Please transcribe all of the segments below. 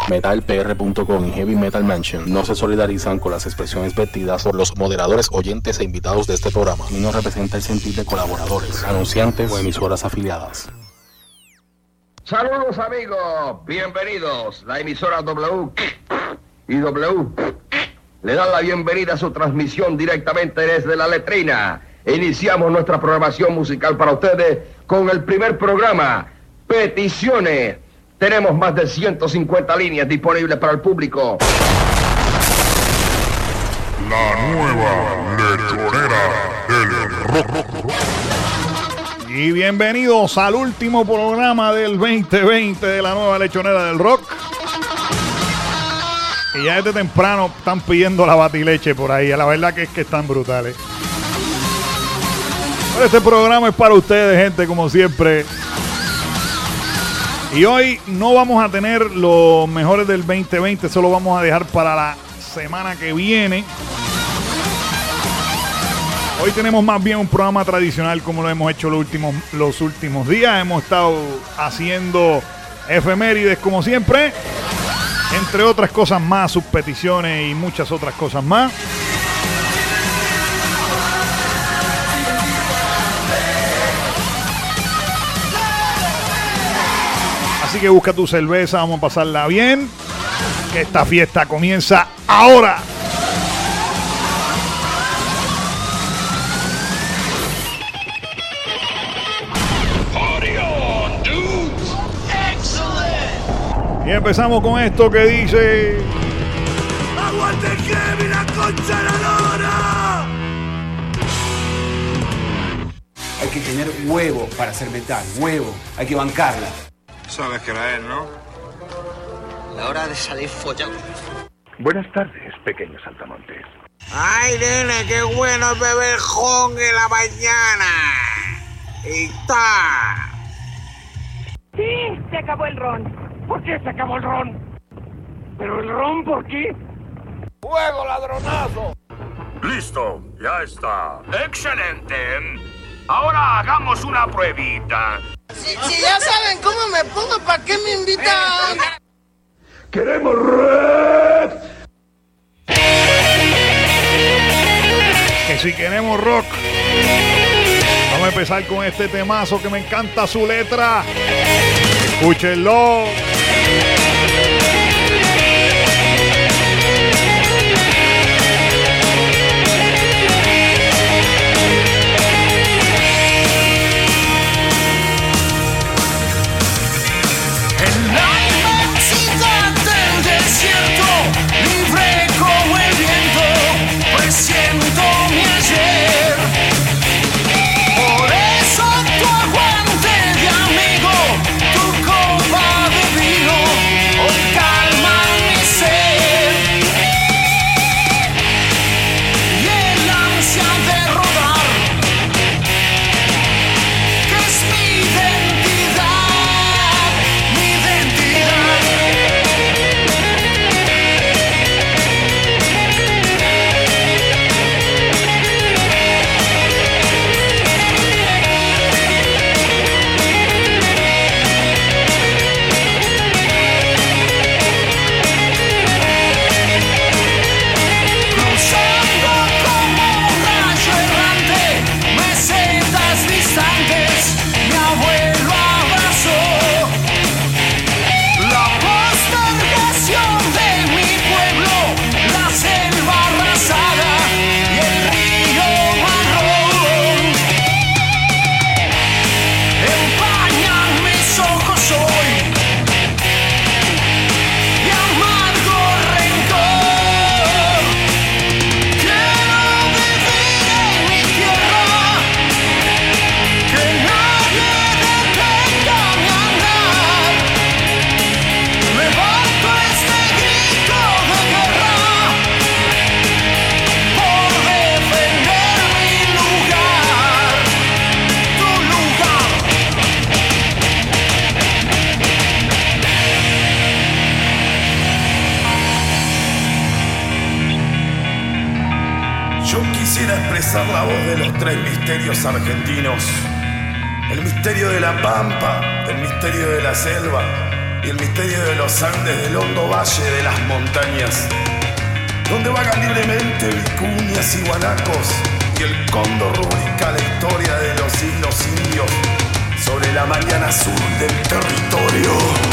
MetalPR.com y Heavy Metal Mansion no se solidarizan con las expresiones vertidas por los moderadores, oyentes e invitados de este programa y no representa el sentir de colaboradores, anunciantes o emisoras afiliadas. Saludos amigos, bienvenidos. La emisora W y W le dan la bienvenida a su transmisión directamente desde la letrina. Iniciamos nuestra programación musical para ustedes con el primer programa, Peticiones. Tenemos más de 150 líneas disponibles para el público. La nueva lechonera del rock. Y bienvenidos al último programa del 2020 de la nueva lechonera del rock. Y ya desde temprano están pidiendo la batileche por ahí. La verdad que es que están brutales. Pero este programa es para ustedes, gente, como siempre. Y hoy no vamos a tener los mejores del 2020. Eso lo vamos a dejar para la semana que viene. Hoy tenemos más bien un programa tradicional como lo hemos hecho los últimos días. Hemos estado haciendo efemérides como siempre. Entre otras cosas más, sus peticiones y muchas otras cosas más. Así que busca tu cerveza, vamos a pasarla bien. Que esta fiesta comienza ahora. Y empezamos con esto que dice: ¡Aguante Heavy, la concha de la lora! Hay que tener huevo para hacer metal, huevo, hay que bancarla. Sabes que era él, ¿no? La hora de salir follado. Buenas tardes, pequeños saltamontes. ¡Ay, nene, qué bueno es beber jon en la mañana! ¡Y está! ¡Sí! Se acabó el ron. ¿Por qué se acabó el ron? ¿Pero el ron por qué? ¡Fuego, ladronazo! Listo, ya está. ¡Excelente! Ahora hagamos una pruebita. Si ya saben cómo me pongo, ¿para qué me invitan? ¡Queremos rock! Que si queremos rock. Vamos a empezar con este temazo que me encanta su letra. Escúchenlo. Siento mi ayer. Por eso tu aguante de amigo, tu copa de vino, hoy calma mi ser. Y el ansia de rodar, que es mi identidad, mi identidad. La voz de los tres misterios argentinos: el misterio de la pampa, el misterio de la selva y el misterio de los Andes, del hondo valle de las montañas, donde vagan libremente vicuñas y guanacos, y el cóndor rubrica la historia de los siglos indios sobre la mañana sur del territorio.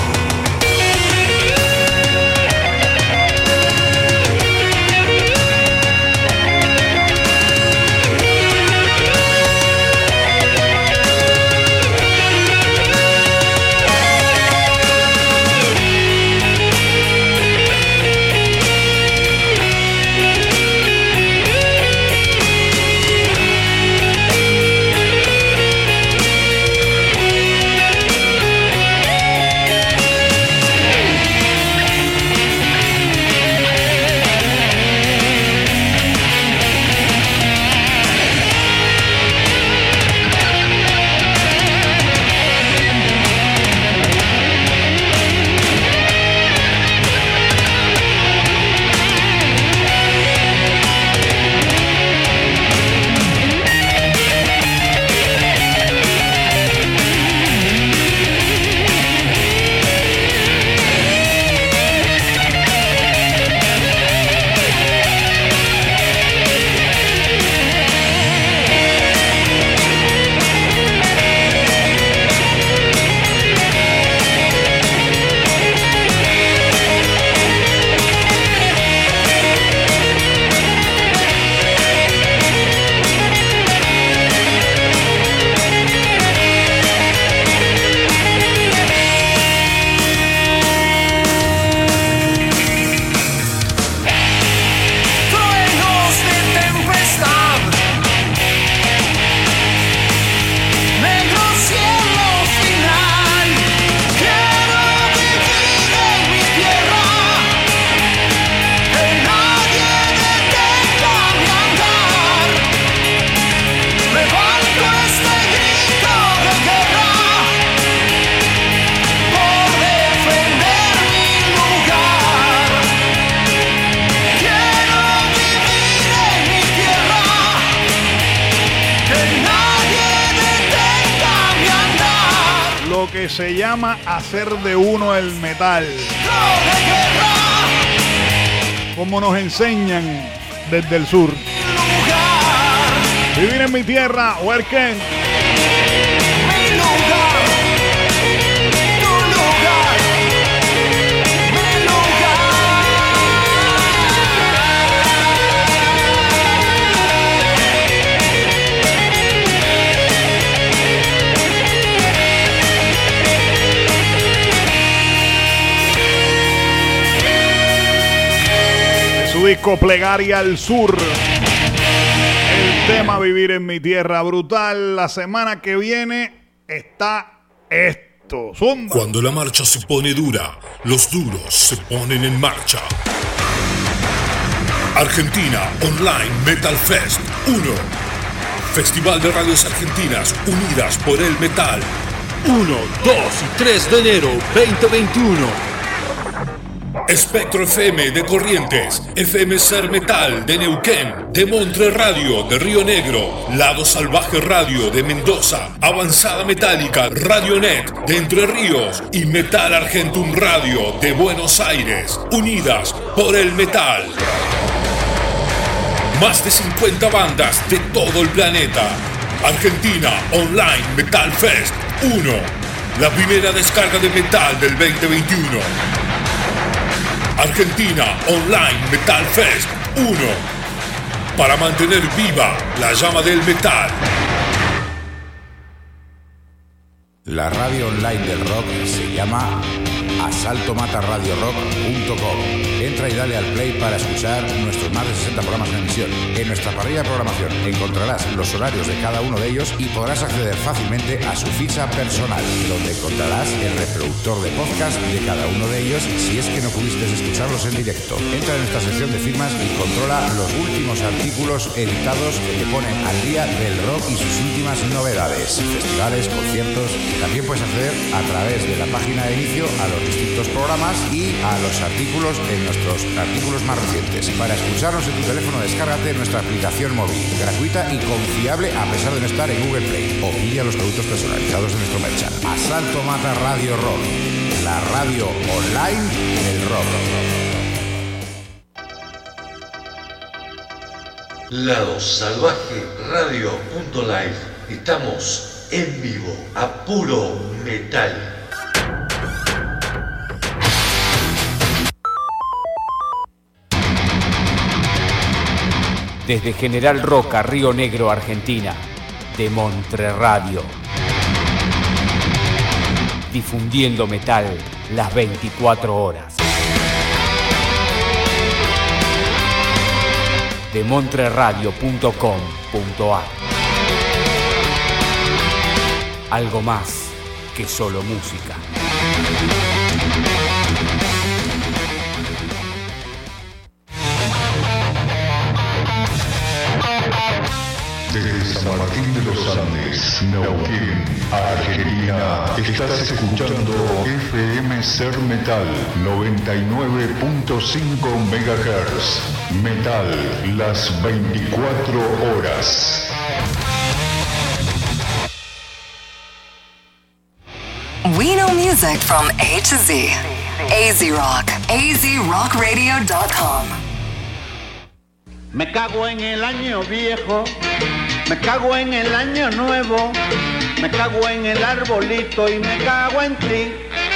Que se llama hacer de uno el metal. Como nos enseñan desde el sur. Vivir en mi tierra, Huerquén. Disco Plegaria al Sur, el tema Vivir en mi tierra, brutal. La semana que viene está esto. Zumba. Cuando la marcha se pone dura, los duros se ponen en marcha. Argentina Online Metal Fest 1, Festival de Radios Argentinas unidas por el metal. 1, 2 y 3 de enero 2021. Espectro FM de Corrientes, FM Ser Metal de Neuquén, de Montre Radio de Río Negro, Lado Salvaje Radio de Mendoza, Avanzada Metálica Radionet de Entre Ríos y Metal Argentum Radio de Buenos Aires, unidas por el metal. Más de 50 bandas de todo el planeta. Argentina Online Metal Fest 1, la primera descarga de metal del 2021. Argentina Online Metal Fest 1, para mantener viva la llama del metal. La radio online del rock se llama asaltomataradiorock.com. Entra y dale al play para escuchar nuestros más de 60 programas en emisión. En nuestra parrilla de programación encontrarás los horarios de cada uno de ellos y podrás acceder fácilmente a su ficha personal, donde encontrarás el reproductor de podcast de cada uno de ellos si es que no pudiste escucharlos en directo. Entra en nuestra sección de firmas y controla los últimos artículos editados que te ponen al día del rock y sus últimas novedades, festivales, conciertos. También puedes acceder a través de la página de inicio a los distintos programas y a los artículos en nuestros artículos más recientes. Para escucharnos en tu teléfono, descárgate nuestra aplicación móvil, gratuita y confiable a pesar de no estar en Google Play. O pilla los productos personalizados de nuestro merchan. Asalto Mata Radio Rock, la radio online del rock. Ladosalvajeradio.live. Estamos en vivo a puro metal. Desde General Roca, Río Negro, Argentina, de Montre Radio. Difundiendo metal las 24 horas. De montreradio.com.ar. Algo más que solo música. Desde San Martín de los Andes, Neuquén, Argentina, estás escuchando FM Ser Metal 99.5 MHz. Metal las 24 horas. We know music from A to Z. AZ Rock. AZRockRadio.com. Me cago en el año viejo, me cago en el año nuevo, me cago en el arbolito y me cago en ti.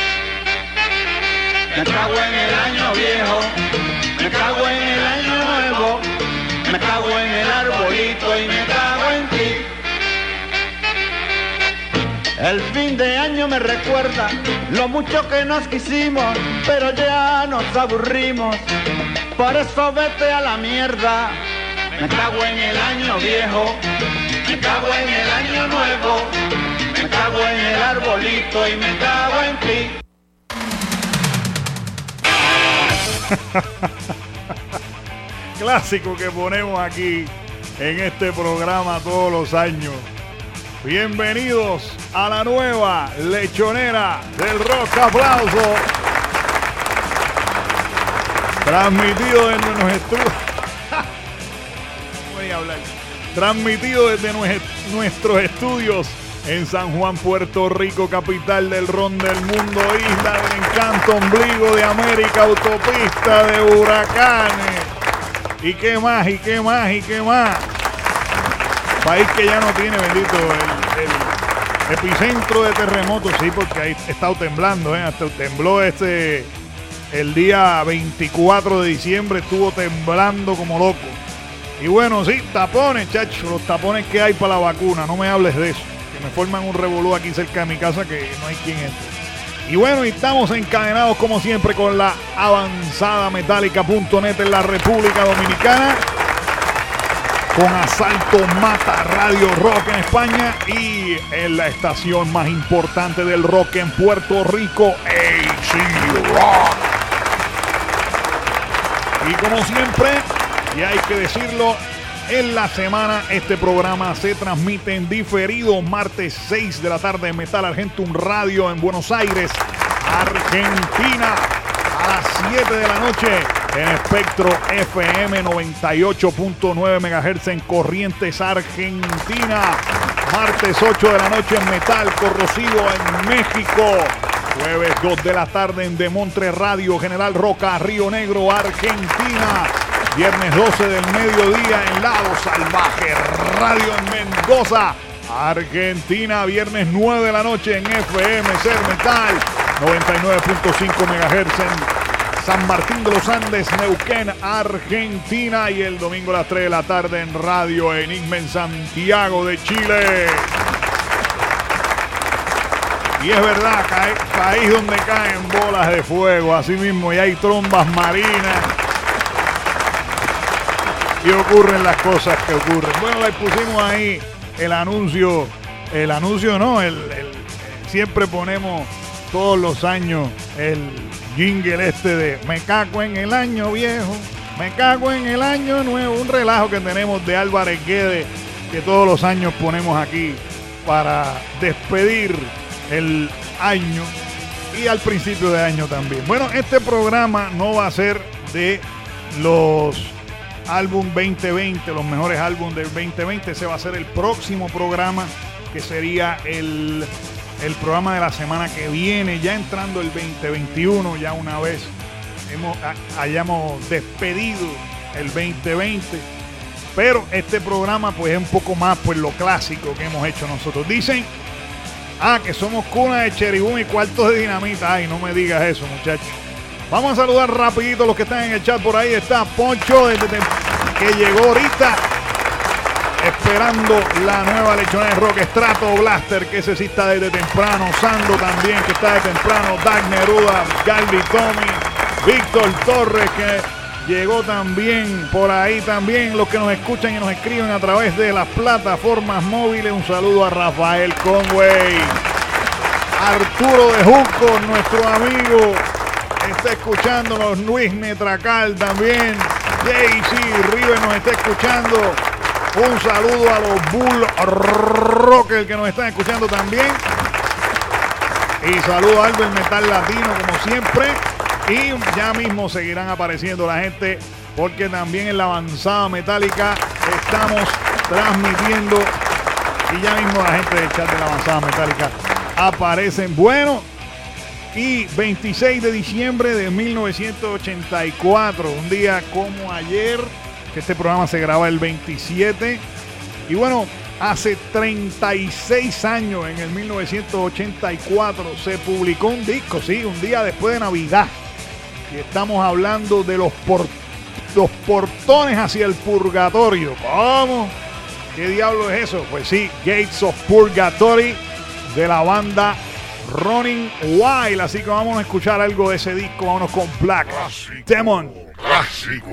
Me cago en el año viejo, me cago en el año nuevo, me cago en el arbolito y me cago en ti. El fin de año me recuerda lo mucho que nos quisimos, pero ya nos aburrimos. Por eso vete a la mierda. Me cago en el año viejo, me cago en el año nuevo, me cago en el arbolito y me cago en ti. Clásico que ponemos aquí en este programa todos los años. Bienvenidos a la nueva lechonera del rock. Aplauso. Transmitido desde nuestros estudios. Voy a hablar. Transmitido desde nuestros estudios en San Juan, Puerto Rico, capital del ron del mundo, isla del encanto, ombligo de América, autopista de huracanes. ¿Y qué más? ¿Y qué más? ¿Y qué más? País que ya no tiene, bendito, el epicentro de terremotos, sí, porque ahí ha estado temblando, hasta tembló el día 24 de diciembre, estuvo temblando como loco. Y bueno, sí, tapones, chacho, los tapones que hay para la vacuna, no me hables de eso, que me forman un revolú aquí cerca de mi casa que no hay quien entre. Y bueno, y estamos encadenados como siempre con la avanzadametálica.net en la República Dominicana, con Asalto Mata Radio Rock en España y en la estación más importante del rock en Puerto Rico, AZ Rock. Y como siempre, y hay que decirlo, en la semana este programa se transmite en diferido martes 6 de la tarde en Metal Argentum Radio en Buenos Aires, Argentina, a las 7 de la noche en Espectro FM 98.9 MHz en Corrientes, Argentina. Martes 8 de la noche en Metal Corrosivo en México. Jueves 2 de la tarde en Demontre Radio, General Roca, Río Negro, Argentina. Viernes 12 del mediodía en Lado Salvaje Radio en Mendoza, Argentina. Viernes 9 de la noche en FM Ser Metal 99.5 MHz en San Martín de los Andes, Neuquén, Argentina. Y el domingo a las 3 de la tarde en Radio Enigma en Santiago de Chile. Y es verdad, país donde caen bolas de fuego, así mismo, y hay trombas marinas. Y ocurren las cosas que ocurren. Bueno, le pusimos ahí el anuncio no, siempre ponemos todos los años el jingle de me cago en el año viejo, me cago en el año nuevo, un relajo que tenemos de Álvarez Guedes que todos los años ponemos aquí para despedir el año y al principio de año también. Bueno, este programa no va a ser de los álbum 2020, los mejores álbumes del 2020. Ese va a ser el próximo programa, que sería el el programa de la semana que viene, ya entrando el 2021, ya una vez hayamos despedido el 2020. Pero este programa pues es un poco más pues lo clásico que hemos hecho nosotros. Dicen, que somos cuna de cheribum y cuartos de dinamita. Ay, no me digas eso, muchachos. Vamos a saludar rapidito a los que están en el chat. Por ahí está Poncho, que llegó ahorita, esperando la nueva lechona de rock. Strato Blaster, que ese sí está desde temprano. Sando también, que está desde temprano. Dag Neruda, Galvi Tommy, Víctor Torres, que llegó también por ahí. También los que nos escuchan y nos escriben a través de las plataformas móviles. Un saludo a Rafael Conway. Arturo de Junco, nuestro amigo, está escuchándonos. Luis Metracal también. JC River nos está escuchando. Un saludo a los Bull Rockers que nos están escuchando también. Y saludo a Albert Metal Latino como siempre. Y ya mismo seguirán apareciendo la gente, porque también en la avanzada metálica estamos transmitiendo. Y ya mismo la gente del chat de la avanzada metálica aparecen. Bueno, y 26 de diciembre de 1984, un día como ayer, que este programa se graba el 27. Y bueno, hace 36 años, en el 1984, se publicó un disco, sí, un día después de Navidad. Y estamos hablando de los portones hacia el purgatorio. ¿Cómo? ¿Qué diablo es eso? Pues sí, Gates of Purgatory, de la banda Running Wild. Así que vamos a escuchar algo de ese disco. Vámonos con Black Demon. Clásico.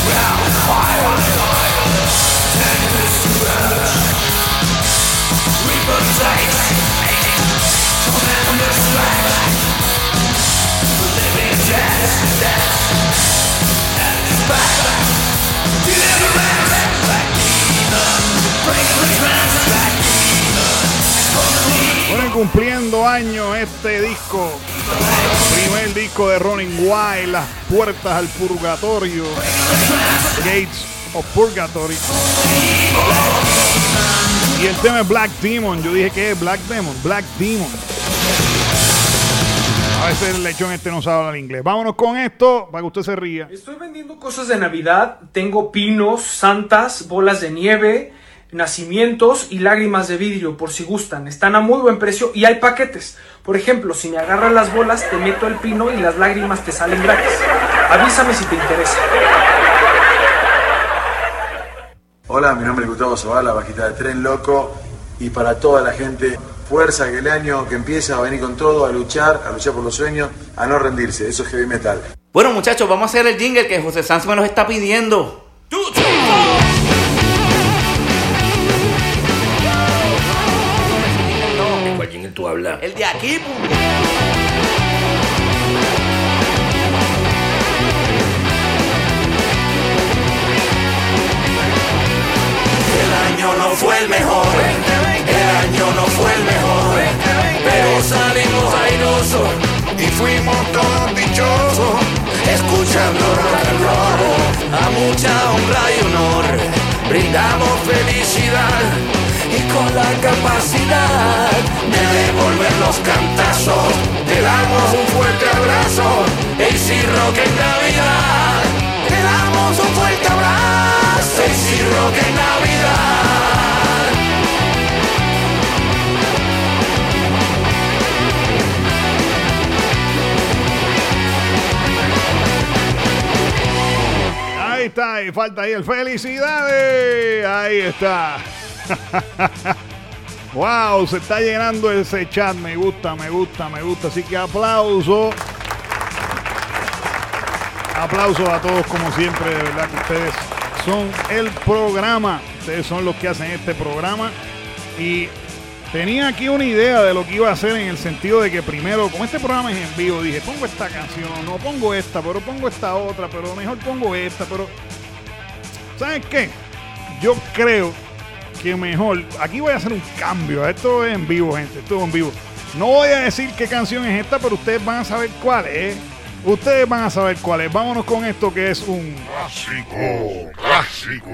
Bueno, cumpliendo años este disco, primer disco de Running Wild, Las Puertas al Purgatorio, Gates of Purgatory. Y el tema es Black Demon. Yo dije que es Black Demon. Black Demon. A veces el lechón no sabe hablar inglés. Vámonos con esto para que usted se ría. Estoy vendiendo cosas de Navidad. Tengo pinos, santas, bolas de nieve, nacimientos y lágrimas de vidrio, por si gustan. Están a muy buen precio y hay paquetes. Por ejemplo, si me agarras las bolas, te meto el pino y las lágrimas te salen gratis. Avísame si te interesa. Hola, mi nombre es Gustavo Zavala, bajista de Tren Loco. Y para toda la gente, fuerza, que el año que empieza a venir con todo, a luchar por los sueños, a no rendirse. Eso es heavy metal. Bueno, muchachos, vamos a hacer el jingle que José Sanz me nos está pidiendo. ¿Cuál jingle tú hablas? El de aquí, punto. El año no fue el mejor, el año no fue el mejor, pero salimos airosos y fuimos todos dichosos, escuchando rock and roll, a mucha honra y honor, brindamos felicidad y con la capacidad de devolver los cantazos, te damos un fuerte abrazo, AC Rock en Navidad, te damos un fuerte abrazo, AC Rock en Navidad. Ahí está, y falta ahí el felicidades. Ahí está. Wow, se está llenando ese chat. Me gusta. Así que aplauso. Aplausos a todos como siempre. De verdad que ustedes son el programa. Ustedes son los que hacen este programa. Y tenía aquí una idea de lo que iba a hacer, en el sentido de que primero, como este programa es en vivo, dije, pongo esta canción, no pongo esta, pero pongo esta otra, pero mejor pongo esta, pero ¿saben qué? Yo creo que mejor, aquí voy a hacer un cambio. Esto es en vivo, gente, esto es en vivo. No voy a decir qué canción es esta, pero ustedes van a saber cuál es. Ustedes van a saber cuál es. Vámonos con esto, que es un clásico.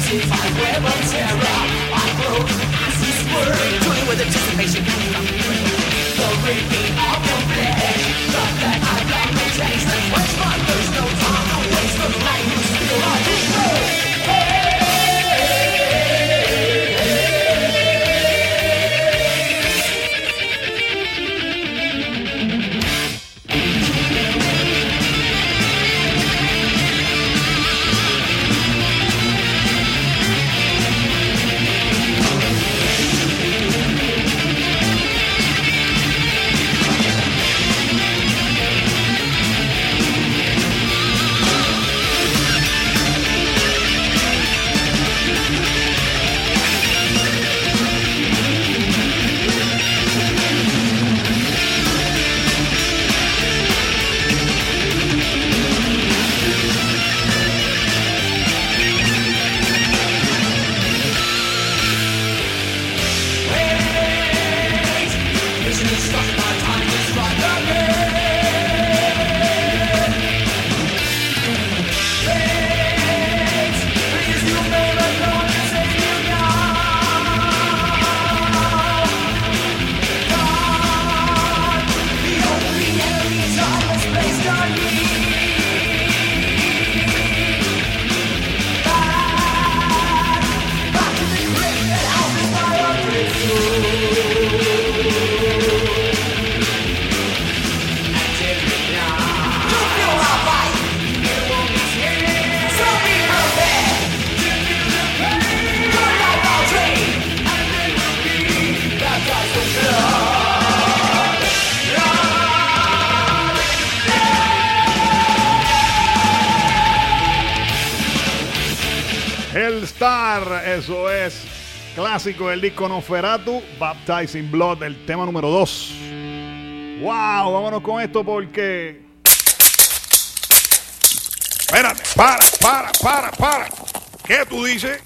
Hellstar, eso es clásico del disco Nosferatu, Baptizing Blood, el tema número 2. Wow, vámonos con esto porque... Espérate, para. ¿Qué tú dices?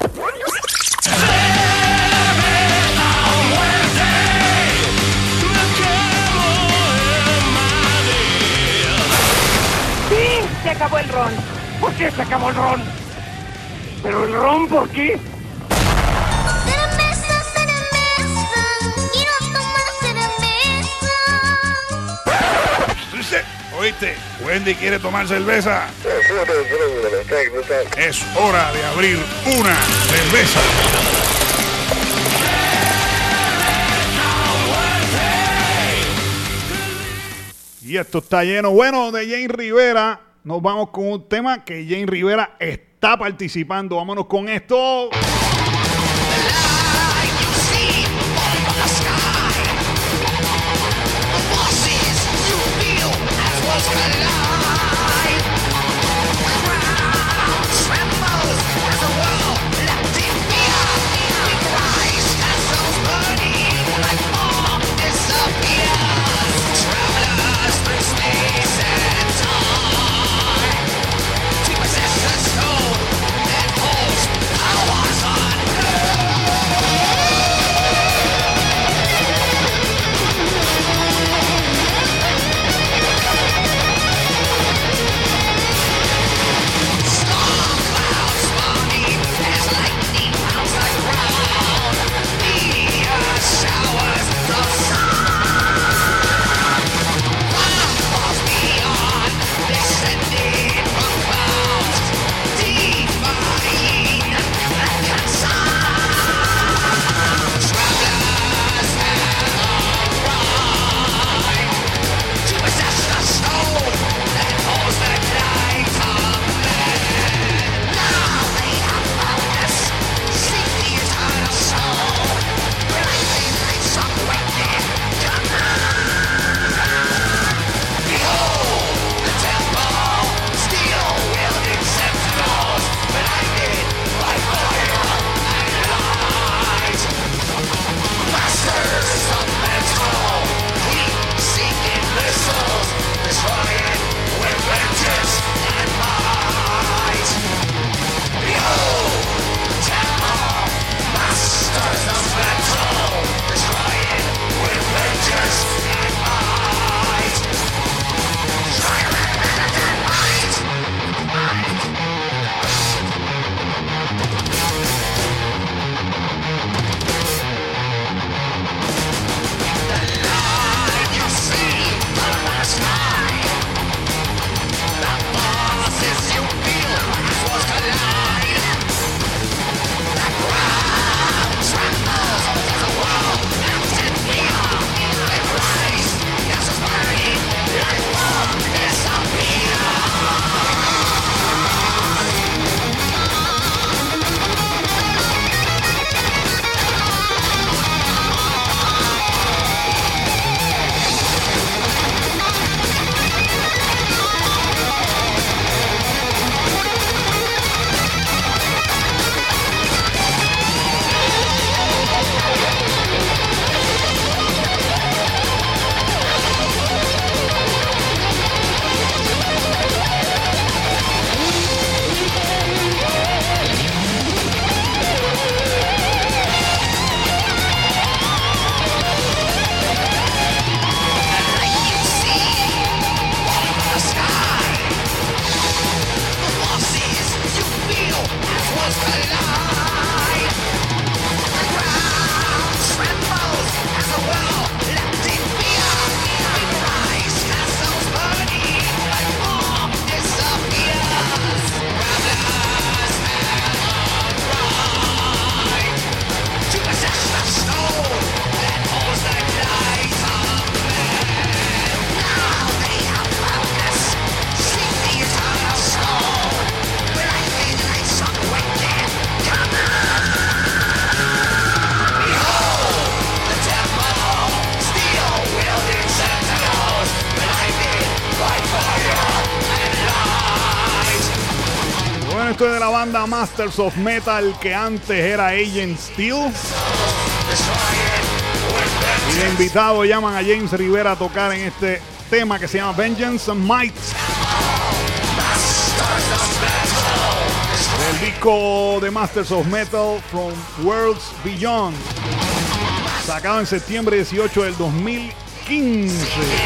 ¡Sí! Se acabó el ron. ¿Por qué se acabó el ron? ¿Pero el ron por qué? ¿Oíste? Wendy quiere tomar cerveza. Es hora de abrir una cerveza. Y esto está lleno. Bueno, de Jane Rivera, nos vamos con un tema que Jane Rivera está participando. Vámonos con esto. banda Masters of Metal, que antes era Agent Steel. Y de invitado llaman a James Rivera a tocar en este tema que se llama Vengeance and Might. Del disco de Masters of Metal From Worlds Beyond, sacado en septiembre 18 del 2015.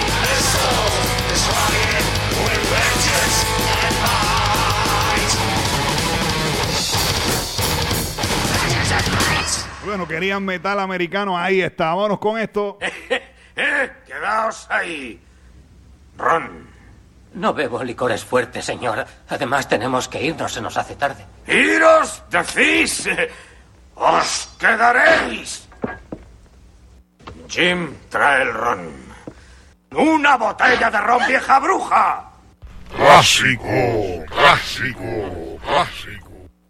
Bueno, querían metal americano, ahí está. Vámonos con esto. Quedaos ahí. Ron. No bebo licores fuertes, señor. Además, tenemos que irnos, se nos hace tarde. ¡Iros, decís! ¡Os quedaréis! Jim, trae el ron. ¡Una botella de ron, vieja bruja! Clásico, clásico, clásico.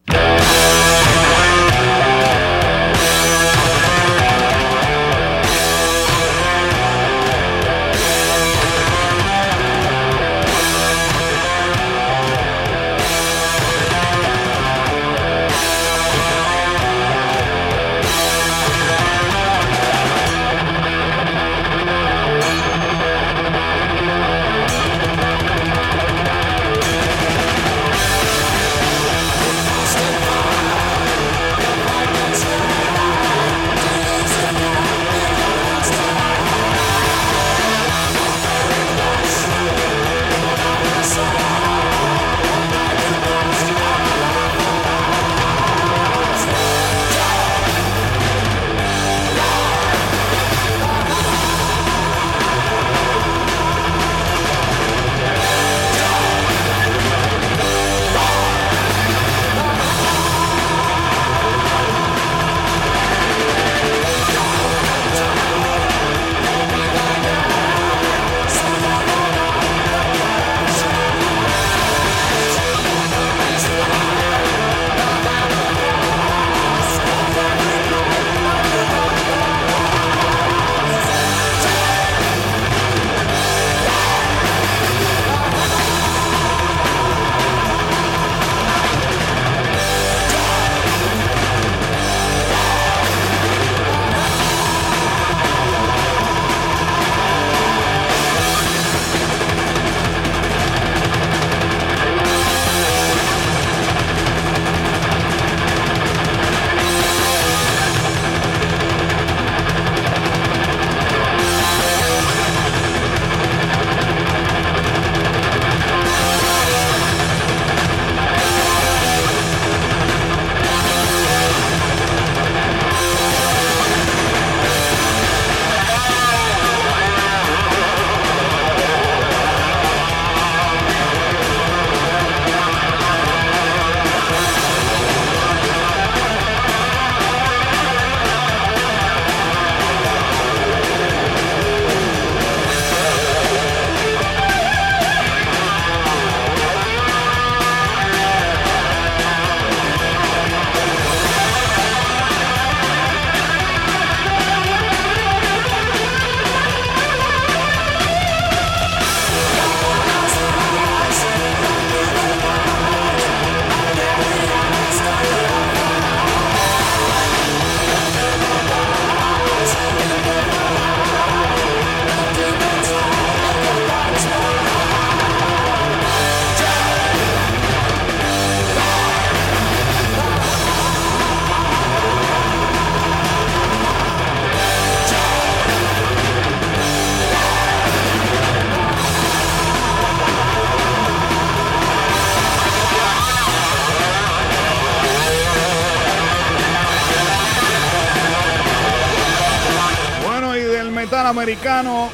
Americano,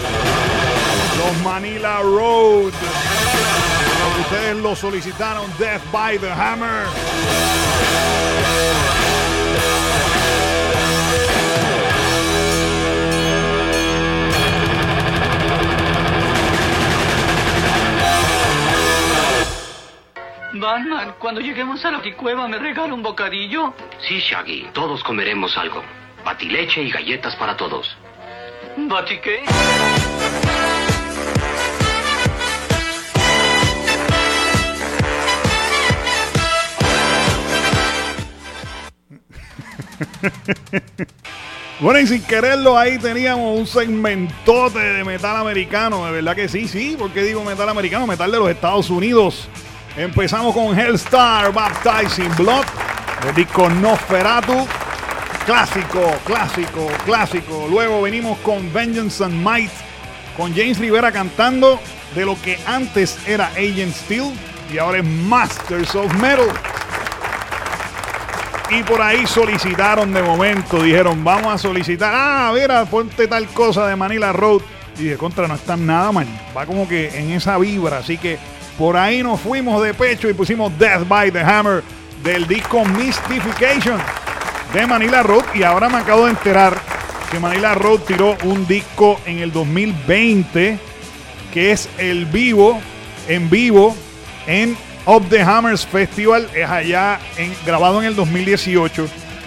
los Manila Road, ustedes lo solicitaron, Death by the Hammer. Batman, cuando lleguemos a la Cueva, ¿me regala un bocadillo? Sí, Shaggy, todos comeremos algo. Batileche y galletas para todos. ¿Bati qué? Bueno, y sin quererlo, ahí teníamos un segmentote de metal americano. De verdad que sí. ¿Por qué digo metal americano? Metal de los Estados Unidos. Empezamos con Hellstar, Baptizing Blood, del disco Nosferatu. Clásico. Luego venimos con Vengeance and Might, con James Rivera cantando de lo que antes era Agent Steel y ahora es Masters of Metal. Y por ahí solicitaron de momento, dijeron, vamos a solicitar, mira, ponte tal cosa de Manila Road. Y de contra, no están nada mal, va como que en esa vibra, así que por ahí nos fuimos de pecho y pusimos Death by the Hammer del disco Mystification de Manila Road. Y ahora me acabo de enterar que Manila Road tiró un disco en el 2020 que es en vivo en Up the Hammers Festival. Es allá grabado en el 2018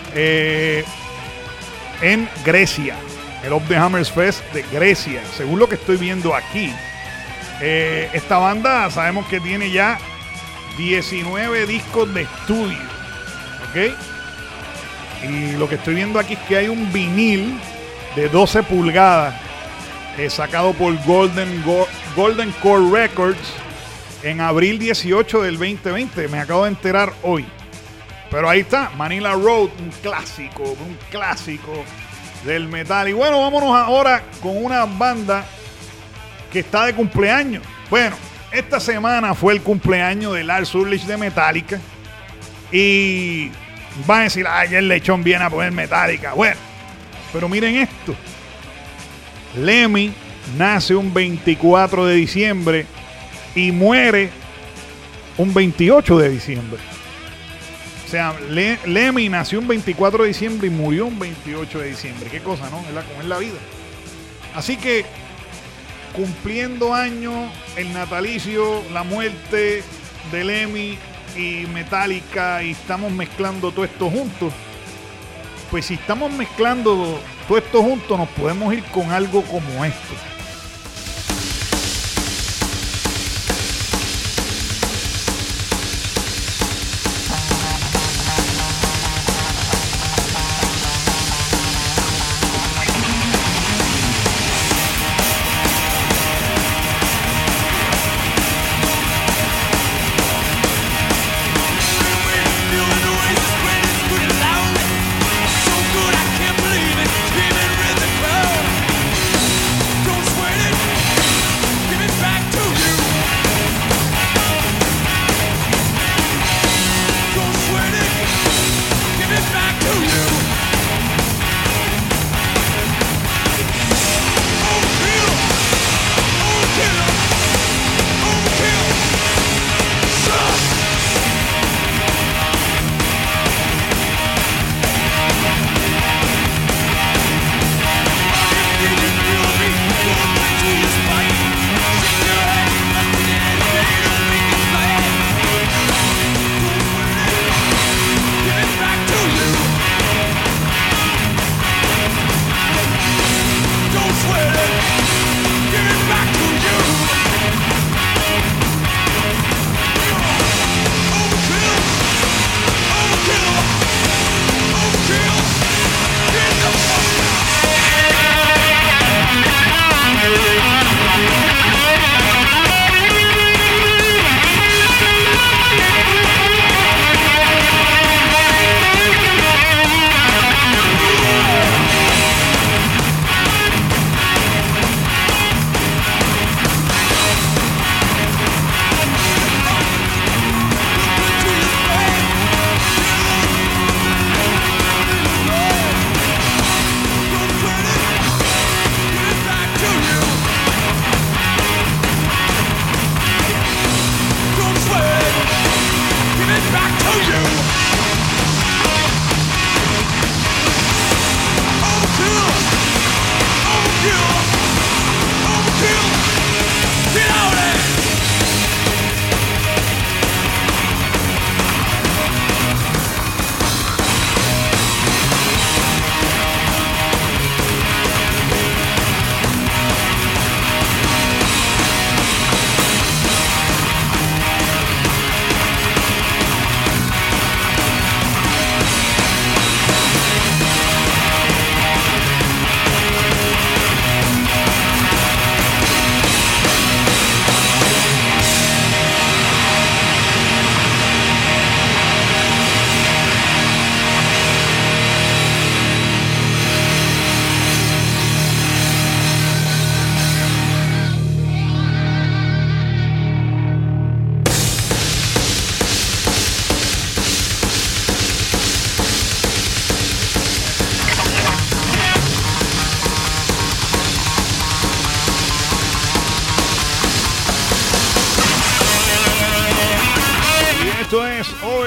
en Grecia, el Up the Hammers Fest de Grecia, según lo que estoy viendo aquí. Esta banda sabemos que tiene ya 19 discos de estudio, ¿ok? Y lo que estoy viendo aquí es que hay un vinil de 12 pulgadas sacado por Golden Core Records en abril 18 del 2020. Me acabo de enterar hoy. Pero ahí está, Manila Road, un clásico del metal. Y bueno, vámonos ahora con una banda que está de cumpleaños. Bueno, esta semana fue el cumpleaños de Lars Ulrich de Metallica. Y van a decir, ya el lechón viene a poner Metallica. Bueno, pero miren esto. Lemmy nace un 24 de diciembre y muere un 28 de diciembre. O sea, Lemmy nació un 24 de diciembre y murió un 28 de diciembre. Qué cosa, ¿no? Como es la vida. Así que, cumpliendo años, el natalicio, la muerte de Lemmy y Metallica, y estamos mezclando todo esto juntos. Pues si estamos mezclando todo esto juntos, nos podemos ir con algo como esto. Don't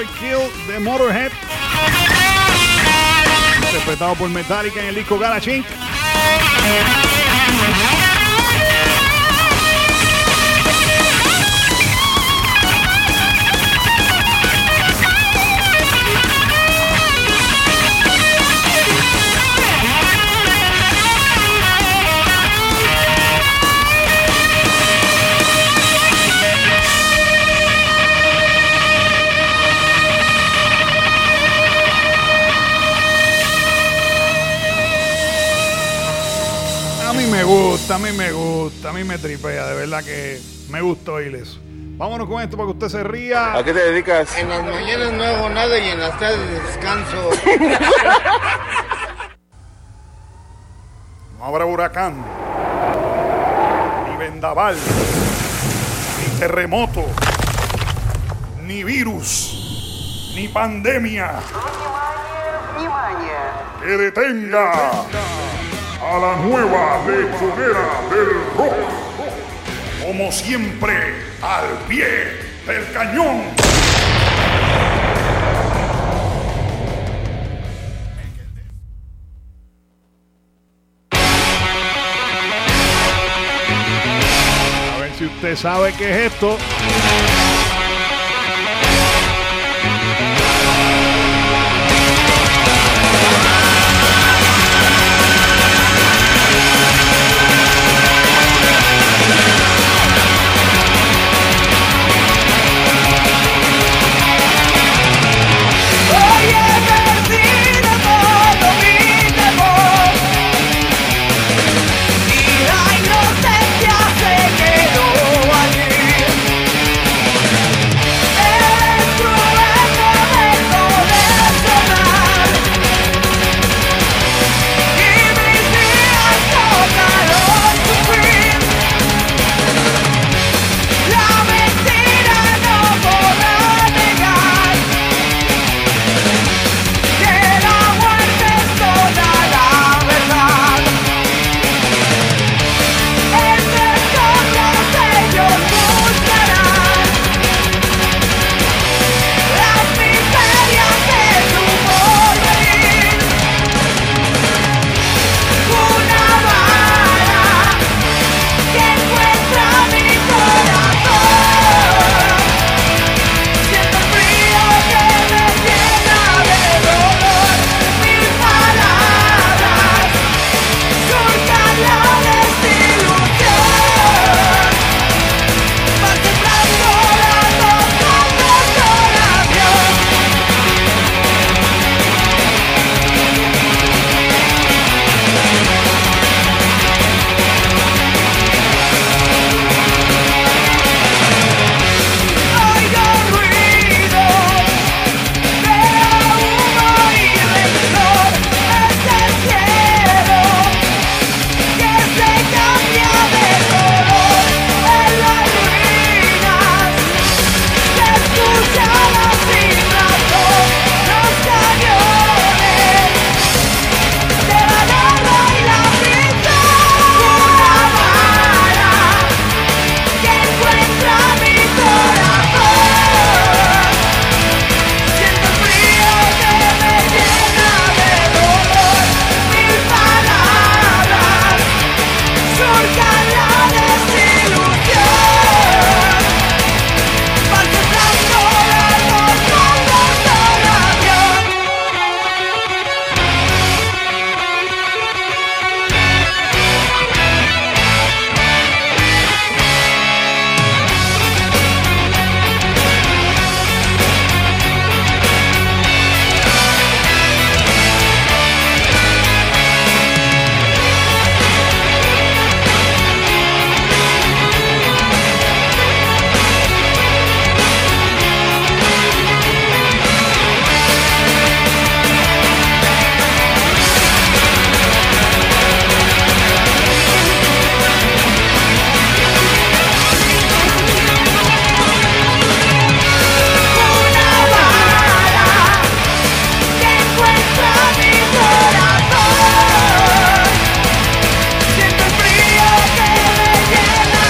Overkill de Motorhead, interpretado por Metallica en el disco Garage Inc. A mí me tripea, de verdad que me gustó oír eso. Vámonos con esto para que usted se ría. ¿A qué te dedicas? En las mañanas no hago nada y en las tardes descanso. No habrá huracán, ni vendaval, ni terremoto, ni virus, ni pandemia que detenga a la nueva lechonera del rock. Como siempre, al pie del cañón. A ver si usted sabe qué es esto.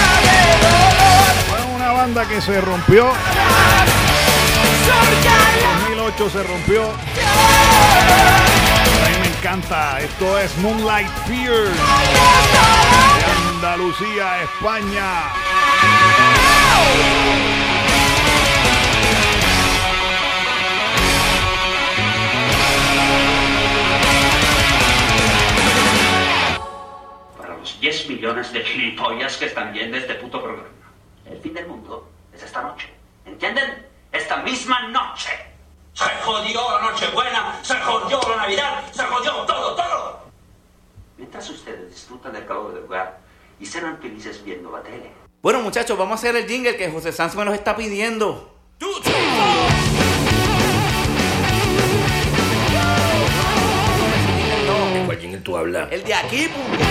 Se rompió Poncho se rompió. A mí me encanta. Esto es Moonlight Fear de Andalucía, España. Para los 10 millones de gilipollas que están viendo este puto programa, el fin del mundo es esta noche. ¿Entienden? Esta misma noche. Se jodió la Nochebuena, se jodió la Navidad, se jodió todo. Mientras ustedes disfrutan del calor del lugar y serán felices viendo la tele. Bueno, muchachos, vamos a hacer el jingle que José Sanz me nos está pidiendo. ¿De cuál jingle tú hablas? El de aquí, punto.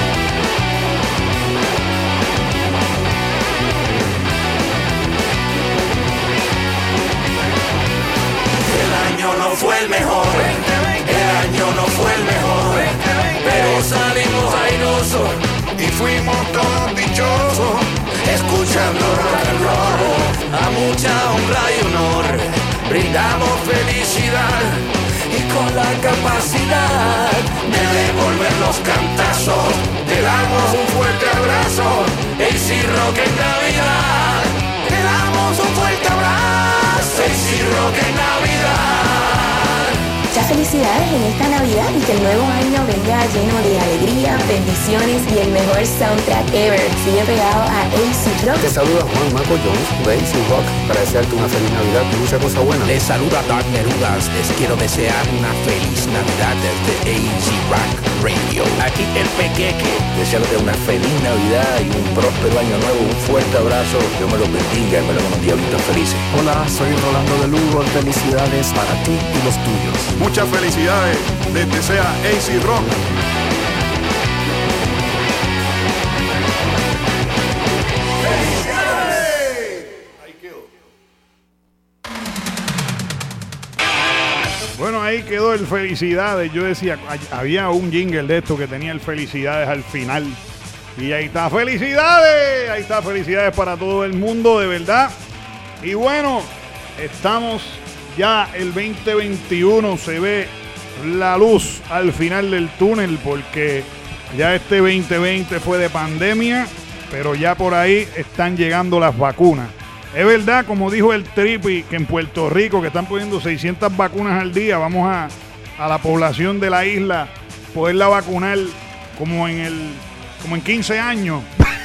El año no fue el mejor, el año no fue el mejor, pero salimos airosos y fuimos todos dichosos, escuchando rock and roll, a mucha honra y honor, brindamos felicidad y con la capacidad de devolver los cantazos, te damos un fuerte abrazo, AC Rock en Navidad, te damos un fuerte abrazo, AC Rock en Navidad. Muchas felicidades en esta Navidad y que el nuevo año venga lleno de alegría, bendiciones y el mejor soundtrack ever. Sigue pegado a AC Rock. Te saluda Juan Marco Jones de AC Rock para desearte una feliz Navidad y muchas cosas buenas. Les saluda Dark Nerudas. Les quiero desear una feliz Navidad desde AC Rock Radio. Aquí el Pequeque, deseándote una feliz Navidad y un próspero año nuevo. Un fuerte abrazo, Dios me los bendiga y me lo con unos diablitos felices. Hola, soy Rolando de Lugo. Felicidades para ti y los tuyos. Muchas felicidades, les desea AC Rock. Bueno, ahí quedó el felicidades. Yo decía, había un jingle de esto que tenía el felicidades al final. Y ahí está, felicidades. Ahí está, felicidades para todo el mundo, de verdad. Y bueno, estamos ya el 2021, se ve la luz al final del túnel, porque ya este 2020 fue de pandemia, pero ya por ahí están llegando las vacunas. Es verdad, como dijo el Tripi, que en Puerto Rico, que están poniendo 600 vacunas al día, vamos a la población de la isla poderla vacunar como en 15 años.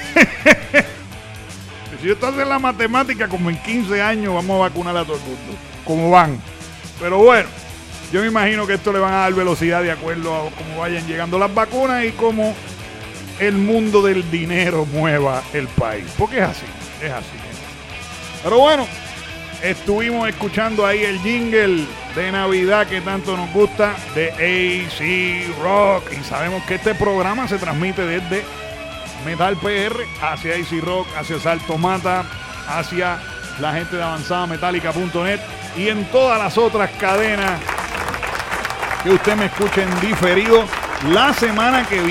Si esto hace la matemática, como en 15 años vamos a vacunar a todo el mundo, como van. Pero bueno, yo me imagino que esto le van a dar velocidad de acuerdo a cómo vayan llegando las vacunas y cómo el mundo del dinero mueva el país. Porque es así. Pero bueno, estuvimos escuchando ahí el jingle de Navidad que tanto nos gusta de AC Rock. Y sabemos que este programa se transmite desde Metal PR hacia AC Rock, hacia Salto Mata, hacia la gente de avanzadametallica.net y en todas las otras cadenas que usted me escuche en diferido. La semana que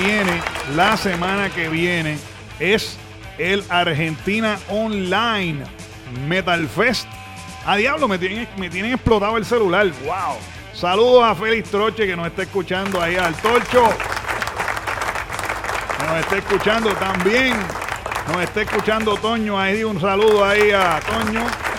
viene es el Argentina Online Metal Fest. A diablo, me tienen explotado el celular. Wow. Saludos a Félix Troche, que nos está escuchando ahí, al Torcho. Nos está escuchando también. Nos está escuchando Toño. Ahí un saludo ahí a Toño.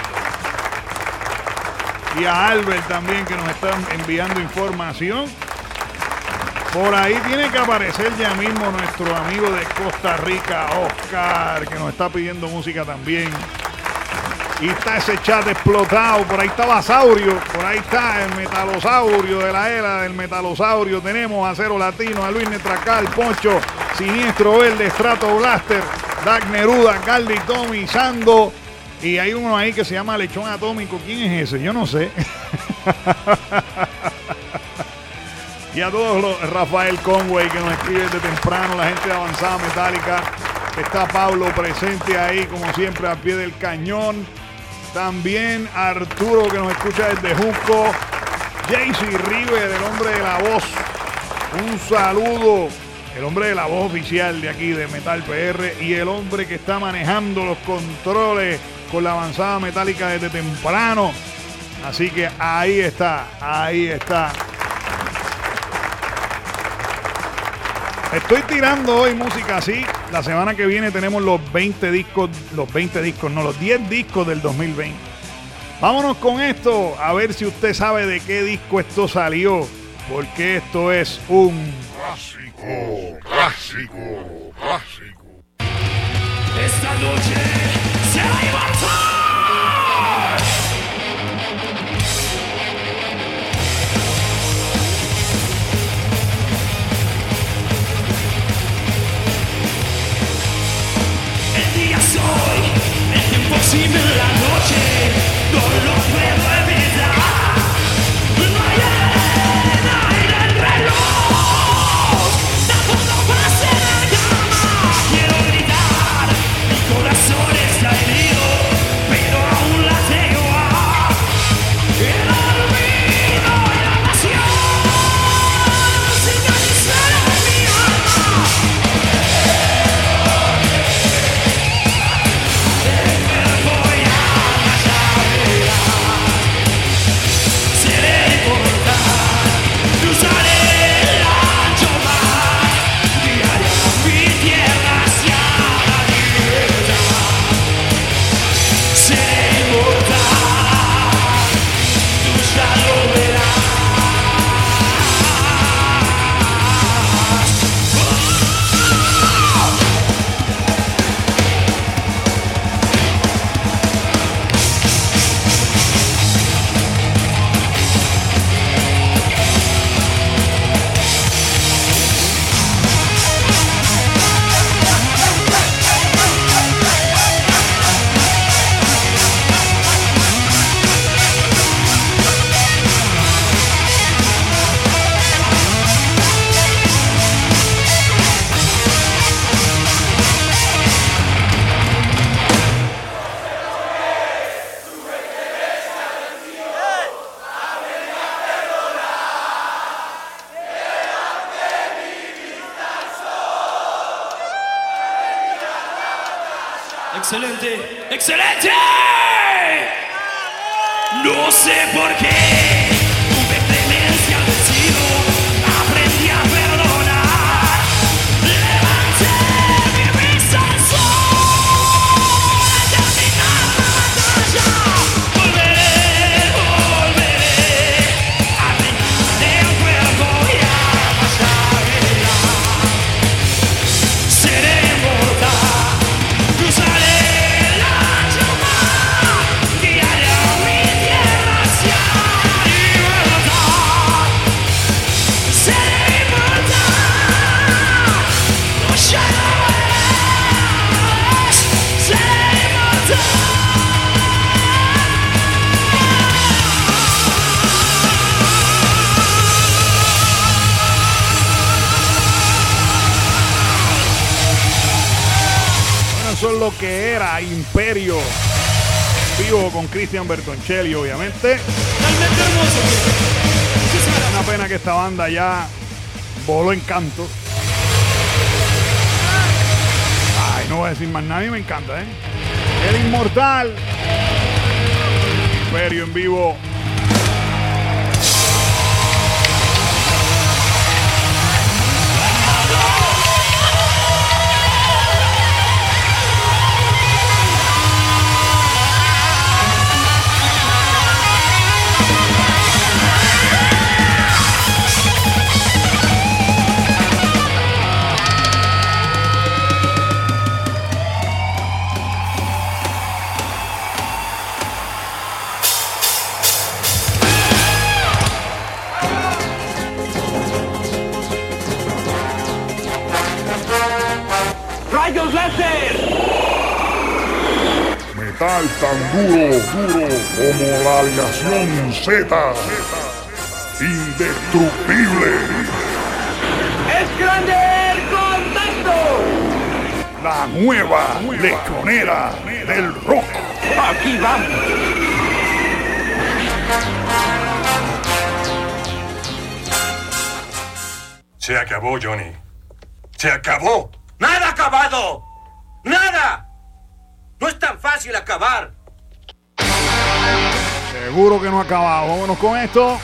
Y a Albert también, que nos están enviando información. Por ahí tiene que aparecer ya mismo nuestro amigo de Costa Rica, Oscar, que nos está pidiendo música también. Y está ese chat explotado. Por ahí está Basaurio. Por ahí está el metalosaurio de la era del metalosaurio. Tenemos a Cero Latino, a Luis Netracal, Poncho, Siniestro Verde, Strato Blaster, Dag Neruda, Galdi, Tommy, Sando. Y hay uno ahí que se llama Lechón Atómico. ¿Quién es ese? Yo no sé. Y a todos los, Rafael Conway, que nos escribe desde temprano, la gente de Avanzada Metálica. Está Pablo presente ahí, como siempre, al pie del cañón. También Arturo, que nos escucha desde Junco. Jaycee River, el hombre de la voz. Un saludo. El hombre de la voz oficial de aquí, de Metal PR. Y el hombre que está manejando los controles con la Avanzada Metálica desde temprano. Así que ahí está. Estoy tirando hoy música así. La semana que viene tenemos los 10 discos del 2020. Vámonos con esto, a ver si usted sabe de qué disco esto salió, porque esto es un clásico. Esta noche se va a levantar. El día soy, el tiempo exime la noche, no lo puedo evitar. No hay arena en el reloj, tampoco pasa la cama. Quiero gritar, mi corazón está herido, pero aún la tengo. El olvido y la pasión cicatrizaron mi alma. ¡Excelente! ¡Excelente! No sé por qué tuve clemencia al vencido, aprendí a perdonar. Levanté mi vista al sol, a terminar la batalla. Volveré a tener el cuerpo y a pasar. Seré inmortal, cruzaré. Eso es lo que era Imperio, vivo con Cristian Bertoncelli, obviamente. Una pena que esta banda ya voló en canto. Ay, no voy a decir más nada, a mí me encanta, El Inmortal, Imperio en vivo. ¡Rayos láser! Metal tan duro como la aleación Z. Indestructible. ¡Es grande el contacto! La nueva legionera del rock. ¡Aquí vamos! Se acabó, Johnny. ¡Se acabó! ¡Nada acabado! ¡Nada! No es tan fácil acabar. Seguro que no ha acabado. Vámonos con esto.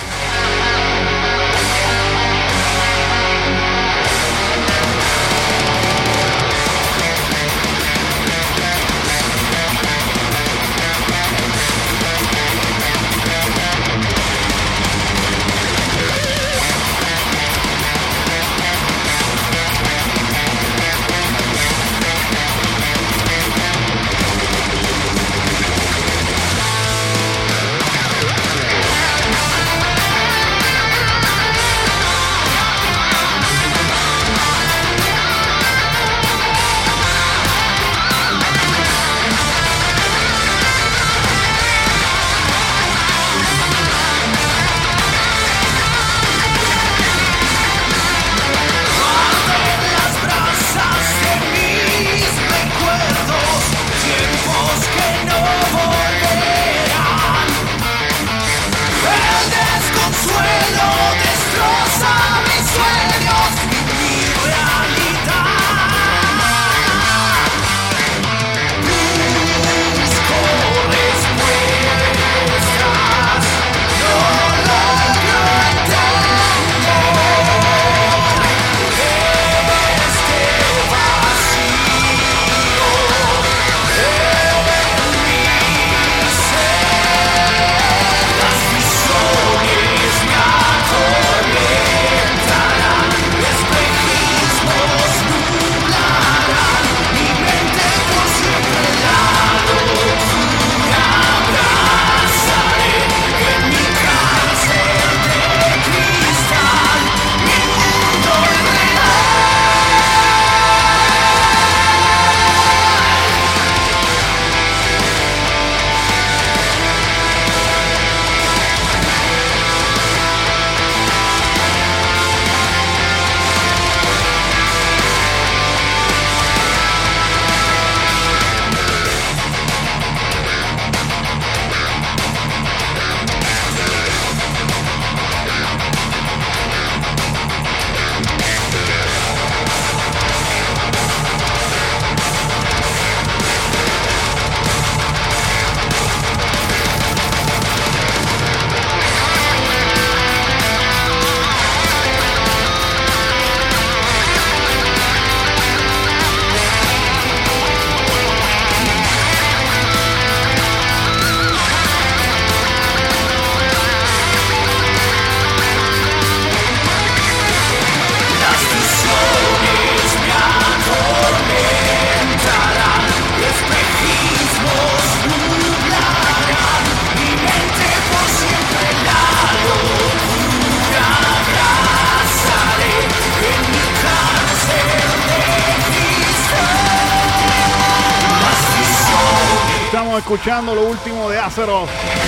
Escuchando lo último de Azeroth,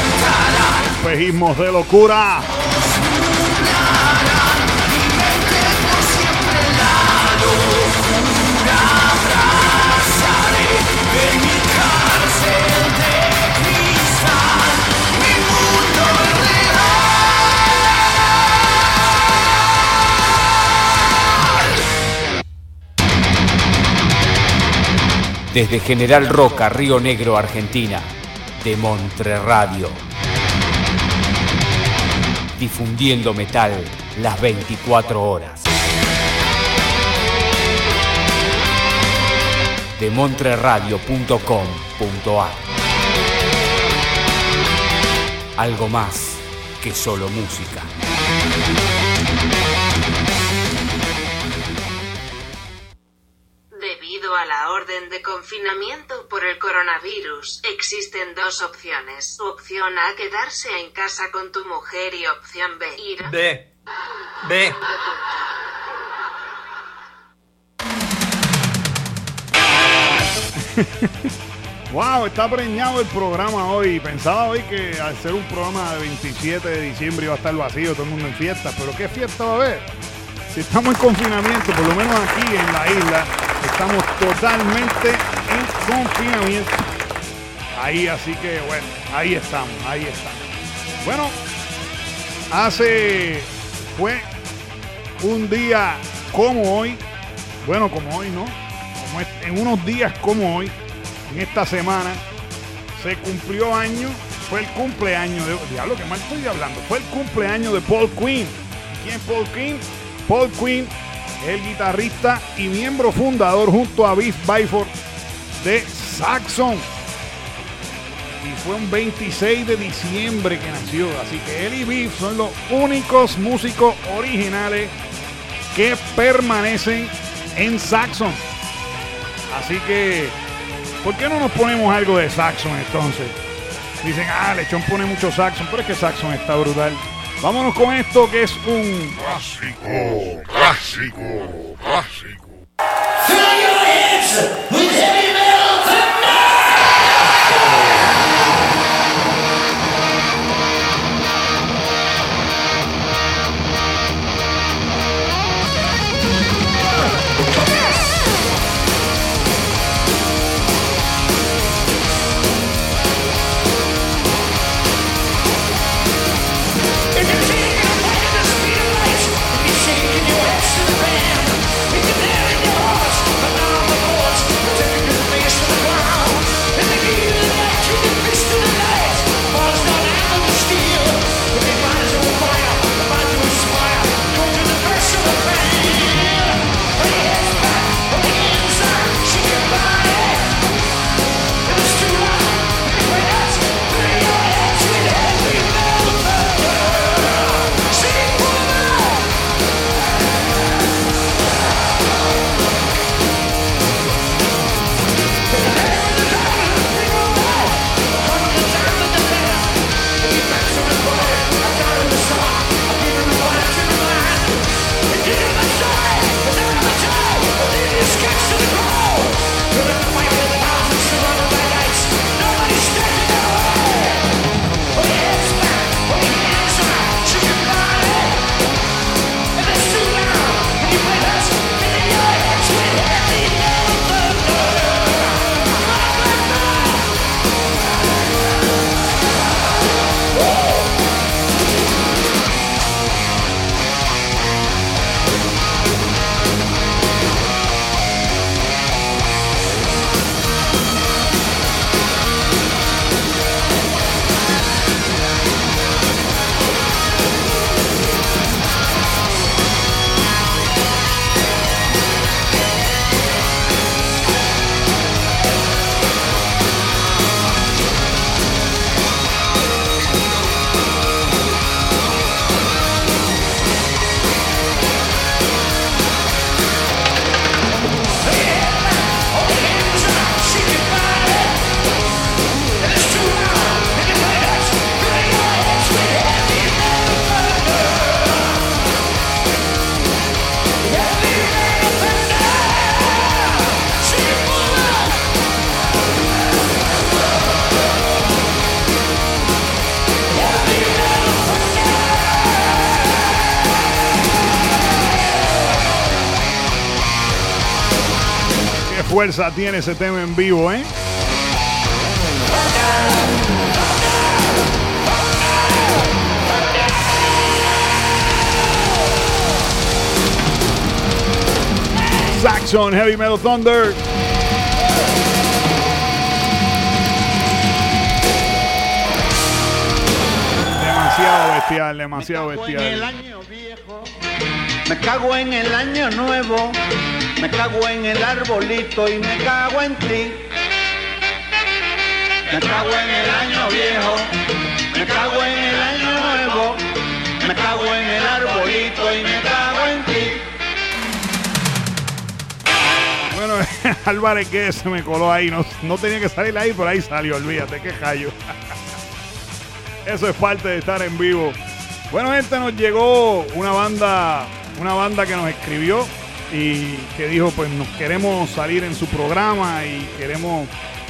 espejismos de locura. Desde General Roca, Río Negro, Argentina, de Montre Radio. Difundiendo metal las 24 horas. De montreradio.com.ar. Algo más que solo música. Debido a la orden de confinamiento por el coronavirus, existen dos opciones. Opción A, quedarse en casa con tu mujer, y opción B, ir a... B. Wow, está preñado el programa hoy. Pensaba hoy que al ser un programa de 27 de diciembre iba a estar vacío, todo el mundo en fiesta. Pero ¿qué fiesta va a haber? Si estamos en confinamiento, por lo menos aquí en la isla, estamos totalmente en confinamiento. Ahí, así que bueno, ahí estamos. Bueno, fue un día como hoy. Bueno, como hoy, ¿no? En unos días como hoy, en esta semana, se cumplió año fue el cumpleaños de... Diablo, que mal estoy hablando. Fue el cumpleaños de Paul Quinn. ¿Quién es Paul Quinn? Paul Quinn, el guitarrista y miembro fundador junto a Biff Byford de Saxon. Y fue un 26 de diciembre que nació. Así que él y Biff son los únicos músicos originales que permanecen en Saxon. Así que, ¿por qué no nos ponemos algo de Saxon entonces? Dicen, Lechón pone mucho Saxon, pero es que Saxon está brutal. Vámonos con esto que es un clásico, clásico, clásico. Fuerza tiene ese tema en vivo, ¿eh? Saxon Heavy Metal Thunder. Demasiado bestial, demasiado bestial. Me cago en el año nuevo, me cago en el arbolito y me cago en ti. Me cago en el año viejo, me cago en el año nuevo, me cago en el arbolito y me cago en ti. Bueno, Álvarez que se me coló ahí, no tenía que salir ahí, pero ahí salió, olvídate, qué callo. Eso es parte de estar en vivo. Bueno, gente, nos llegó una banda que nos escribió y que dijo, pues nos queremos salir en su programa y queremos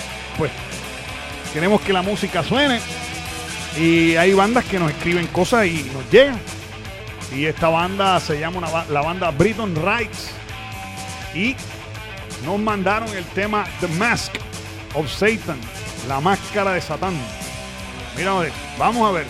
que la música suene. Y hay bandas que nos escriben cosas y nos llegan. Y esta banda se llama la banda Briton Rights. Y nos mandaron el tema The Mask of Satan, la máscara de Satán. Mira, vamos a ver.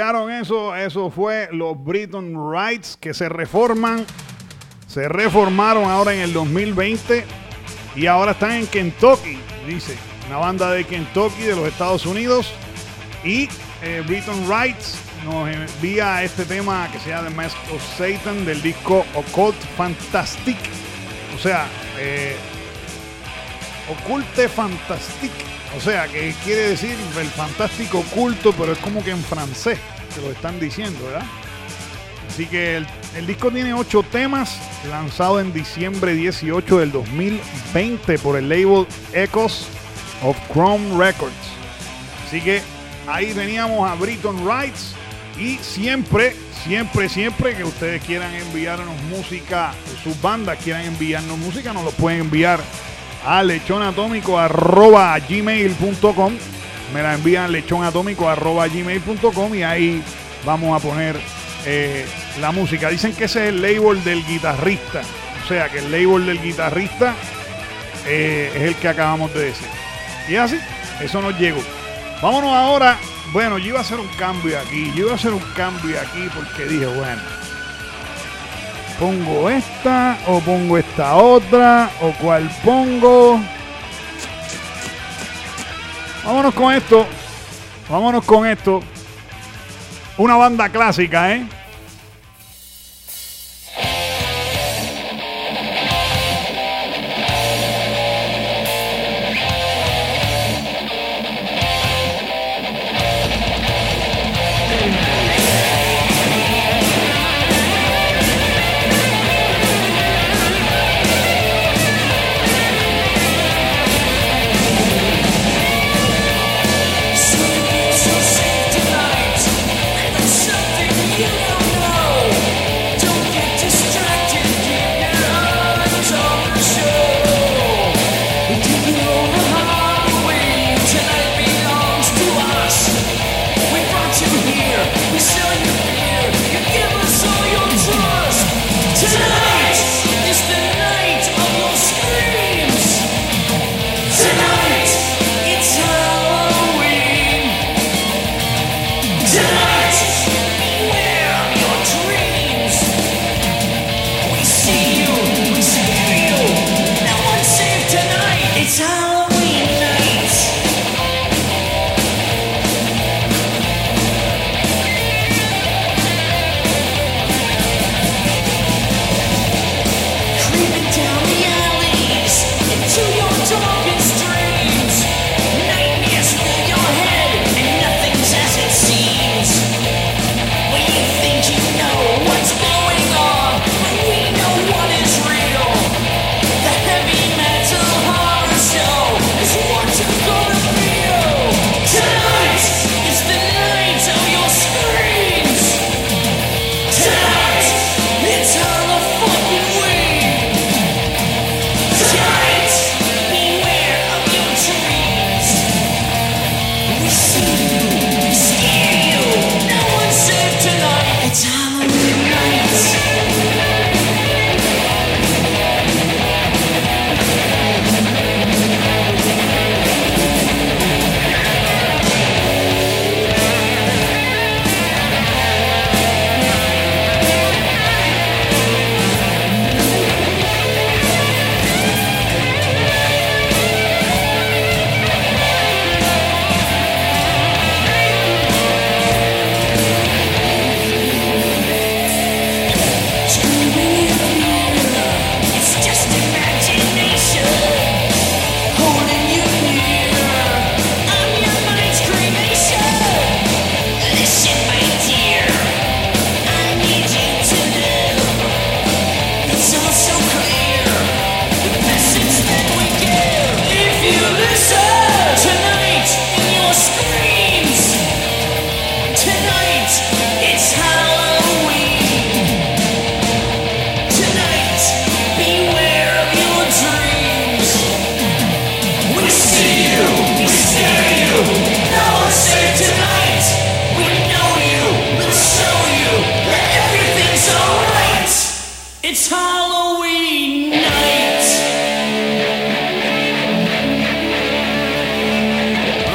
escucharon eso fue los Britton Wrights, que se reformaron ahora en el 2020 y ahora están en Kentucky, dice, una banda de Kentucky de los Estados Unidos. Y Britton Wrights nos envía este tema que se llama The Mask of Satan del disco Occult Fantastic, o sea, Occulte Fantastique, o sea, que quiere decir el fantástico oculto, pero es como que en francés que lo están diciendo, ¿verdad? Así que el disco tiene 8 temas, lanzado en diciembre 18 del 2020 por el label Echoes of Chrome Records. Así que ahí teníamos a Britton Wrights. Y siempre que ustedes quieran enviarnos música, sus bandas quieran enviarnos música, nos lo pueden enviar a lechonatómico@gmail.com. Me la envían lechonatómico@gmail.com y ahí vamos a poner la música. Dicen que ese es el label del guitarrista, o sea que el label del guitarrista es el que acabamos de decir. Y así, eso nos llegó. Vámonos ahora. Bueno, yo iba a hacer un cambio aquí porque dije, bueno, pongo esta o pongo esta otra o cuál pongo. Vámonos con esto. Una banda clásica, ¿eh?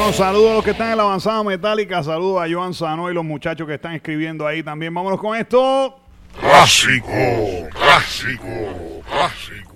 Bueno, saludos a los que están en la avanzada metálica. Saludos a Joan Sano y los muchachos que están escribiendo ahí también. Vámonos con esto. Clásico, clásico, clásico.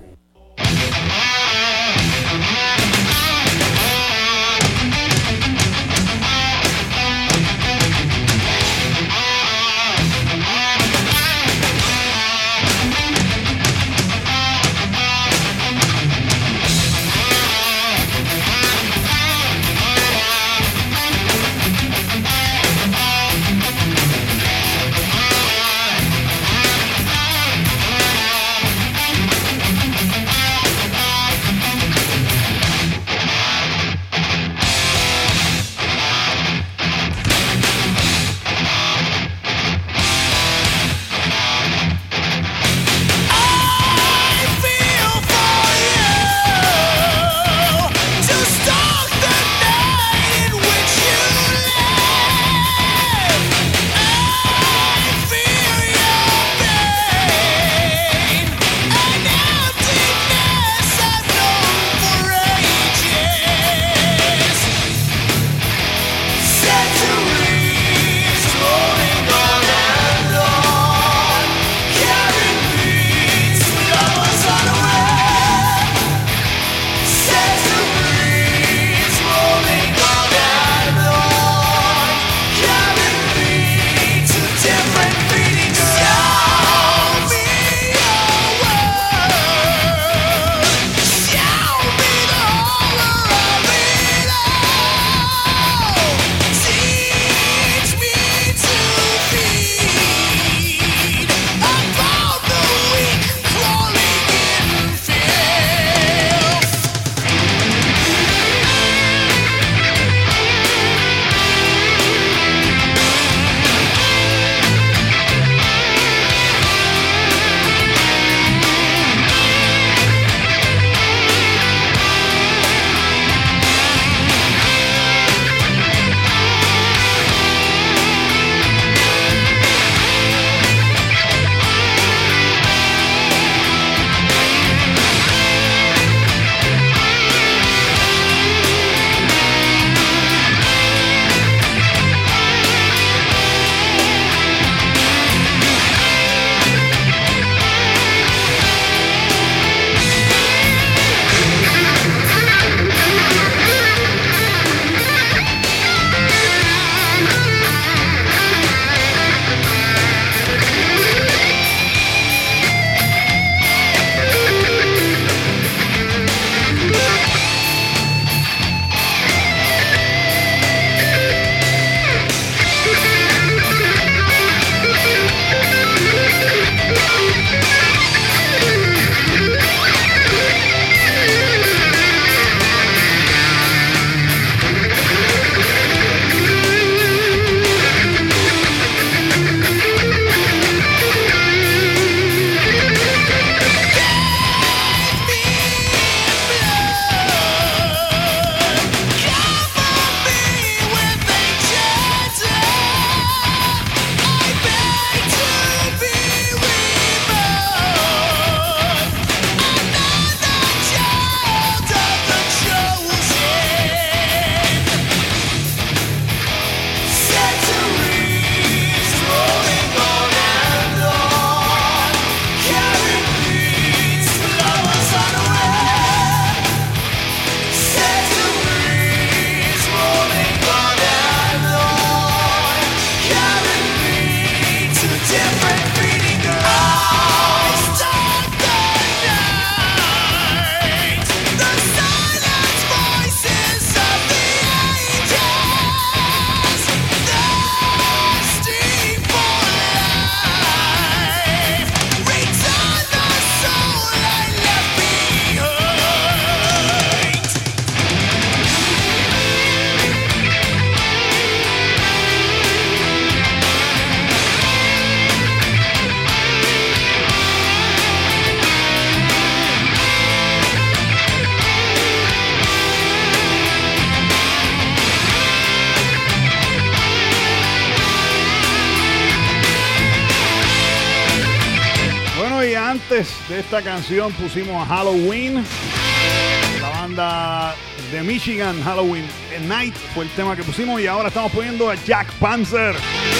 Antes de esta canción pusimos a Halloween, La banda de Michigan, Halloween Night, fue el tema que pusimos. Y ahora estamos poniendo a Jack Panzer.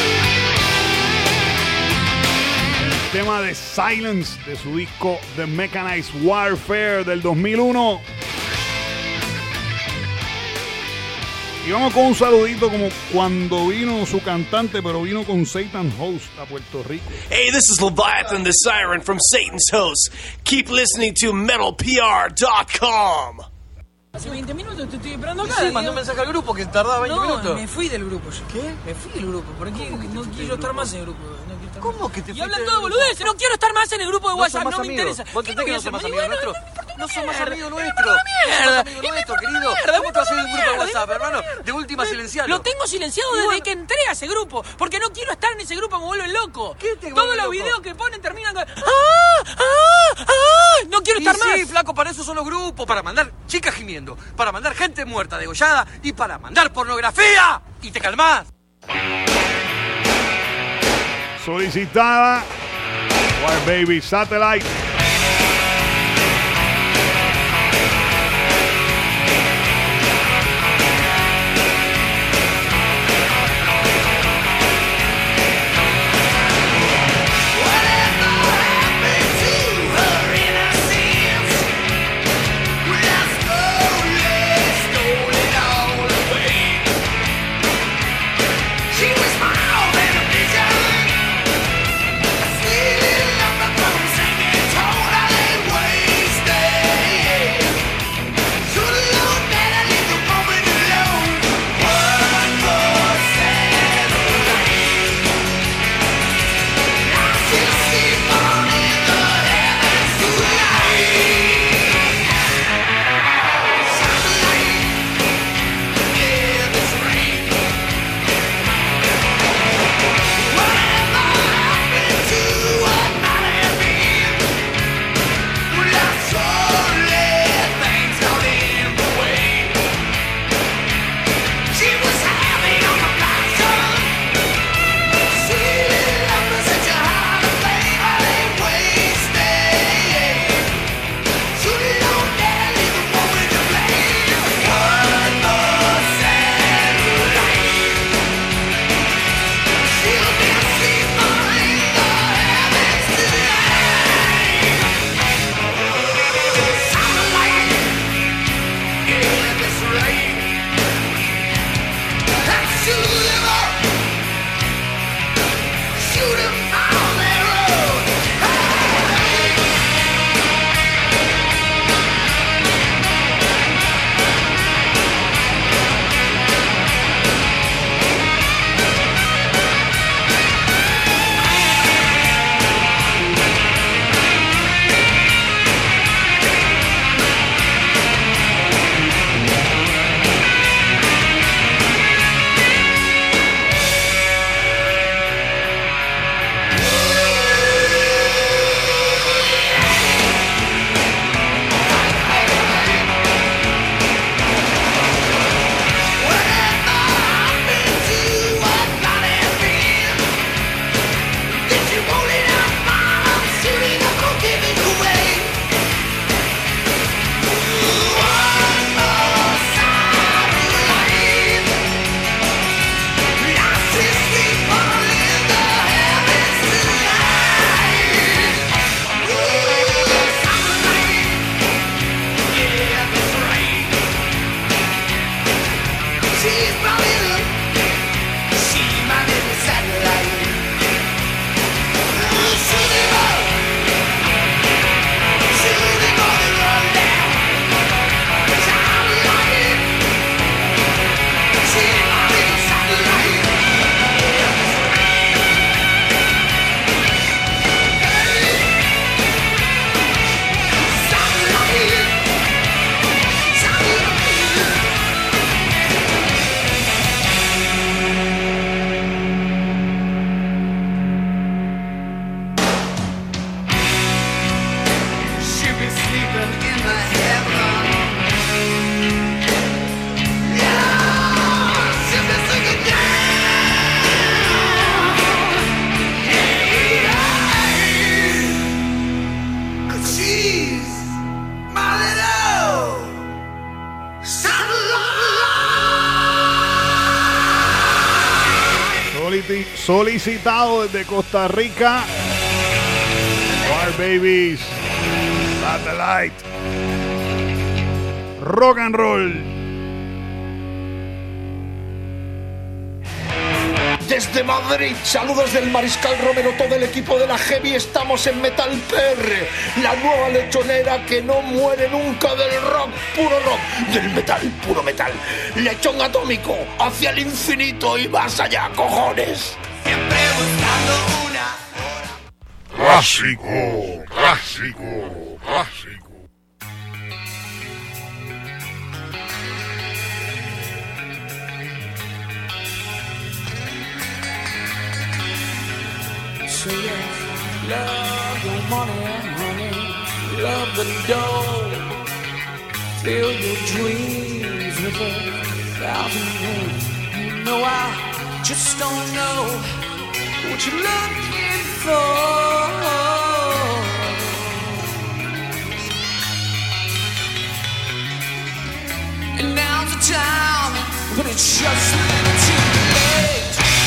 El tema de Silence de su disco The Mechanized Warfare del 2001. Y vamos con un saludito como cuando vino su cantante, pero vino con Satan Host a Puerto Rico. Hey, this is Leviathan the Siren from Satan's Host. Keep listening to metalpr.com. Hace 20 minutos te estoy esperando acá. Sí, mandó un mensaje al grupo que tardaba 20 minutos. No, me fui del grupo yo. ¿Qué? Me fui del grupo, porque no quiero estar más en el grupo. ¿Cómo que te Y fuiste hablan del todo grupo? boludeces, no quiero estar más en el grupo de WhatsApp, no me amigos. interesa. ¿Vos entendés que no sos más amigo nuestro? No sos más amigo nuestro. ¡Mierda! No sos amigo nuestro, querido. ¿Cómo te vas a ir de un grupo de WhatsApp, hermano? De última silenciado. Lo tengo silenciado desde que entré a ese grupo, porque no quiero estar en ese grupo, me vuelven loco. ¿Qué te Todos vuelve los loco? videos que ponen terminan con... No quiero estar más. Sí, flaco, para eso son los grupos, para mandar chicas gimiendo, para mandar gente muerta, degollada y para mandar pornografía. Y te calmás. Solicitada War Baby Satellite. Singing solicitado desde Costa Rica. War Babies, Satellite, Rock and Roll. Desde Madrid, saludos del Mariscal Romero, todo el equipo de la Heavy. Estamos en Metal PR, la nueva lechonera que no muere nunca del rock, puro rock, del metal, puro metal. Lechón atómico, hacia el infinito y más allá, cojones. Siempre buscando una clásico, clásico, clásico. So yeah, love your money, honey, love the dough. Fill your dreams with 1,000 rooms. You know I just don't know what you're looking for. And now's the time when it's just a little too late.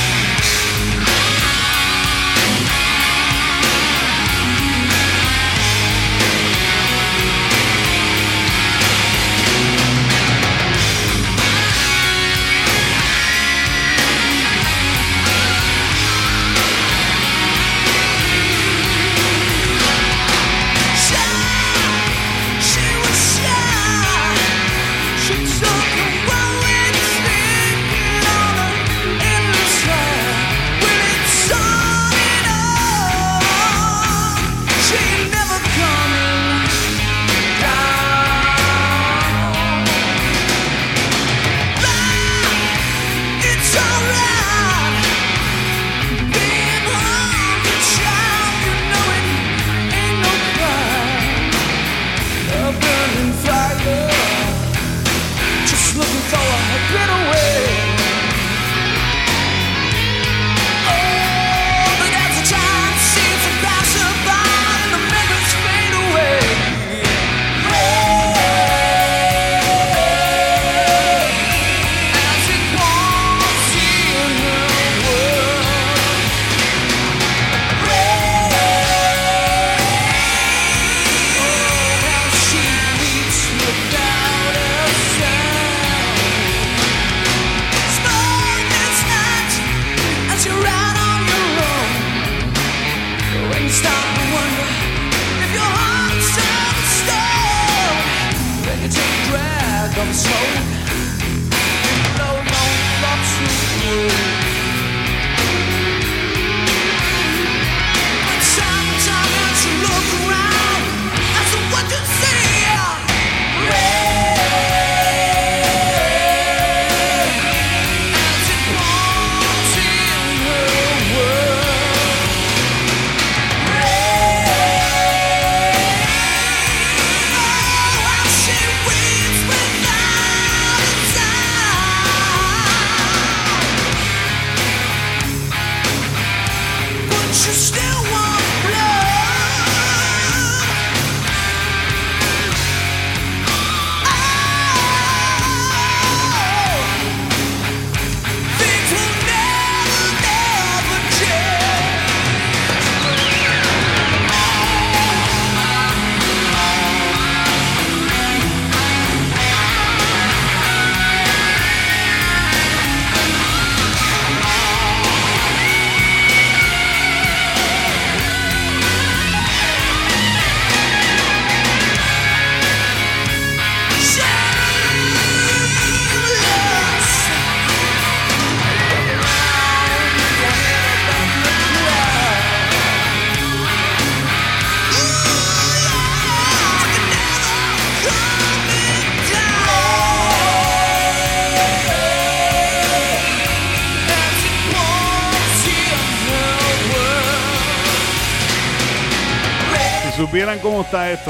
Supieran cómo está esto.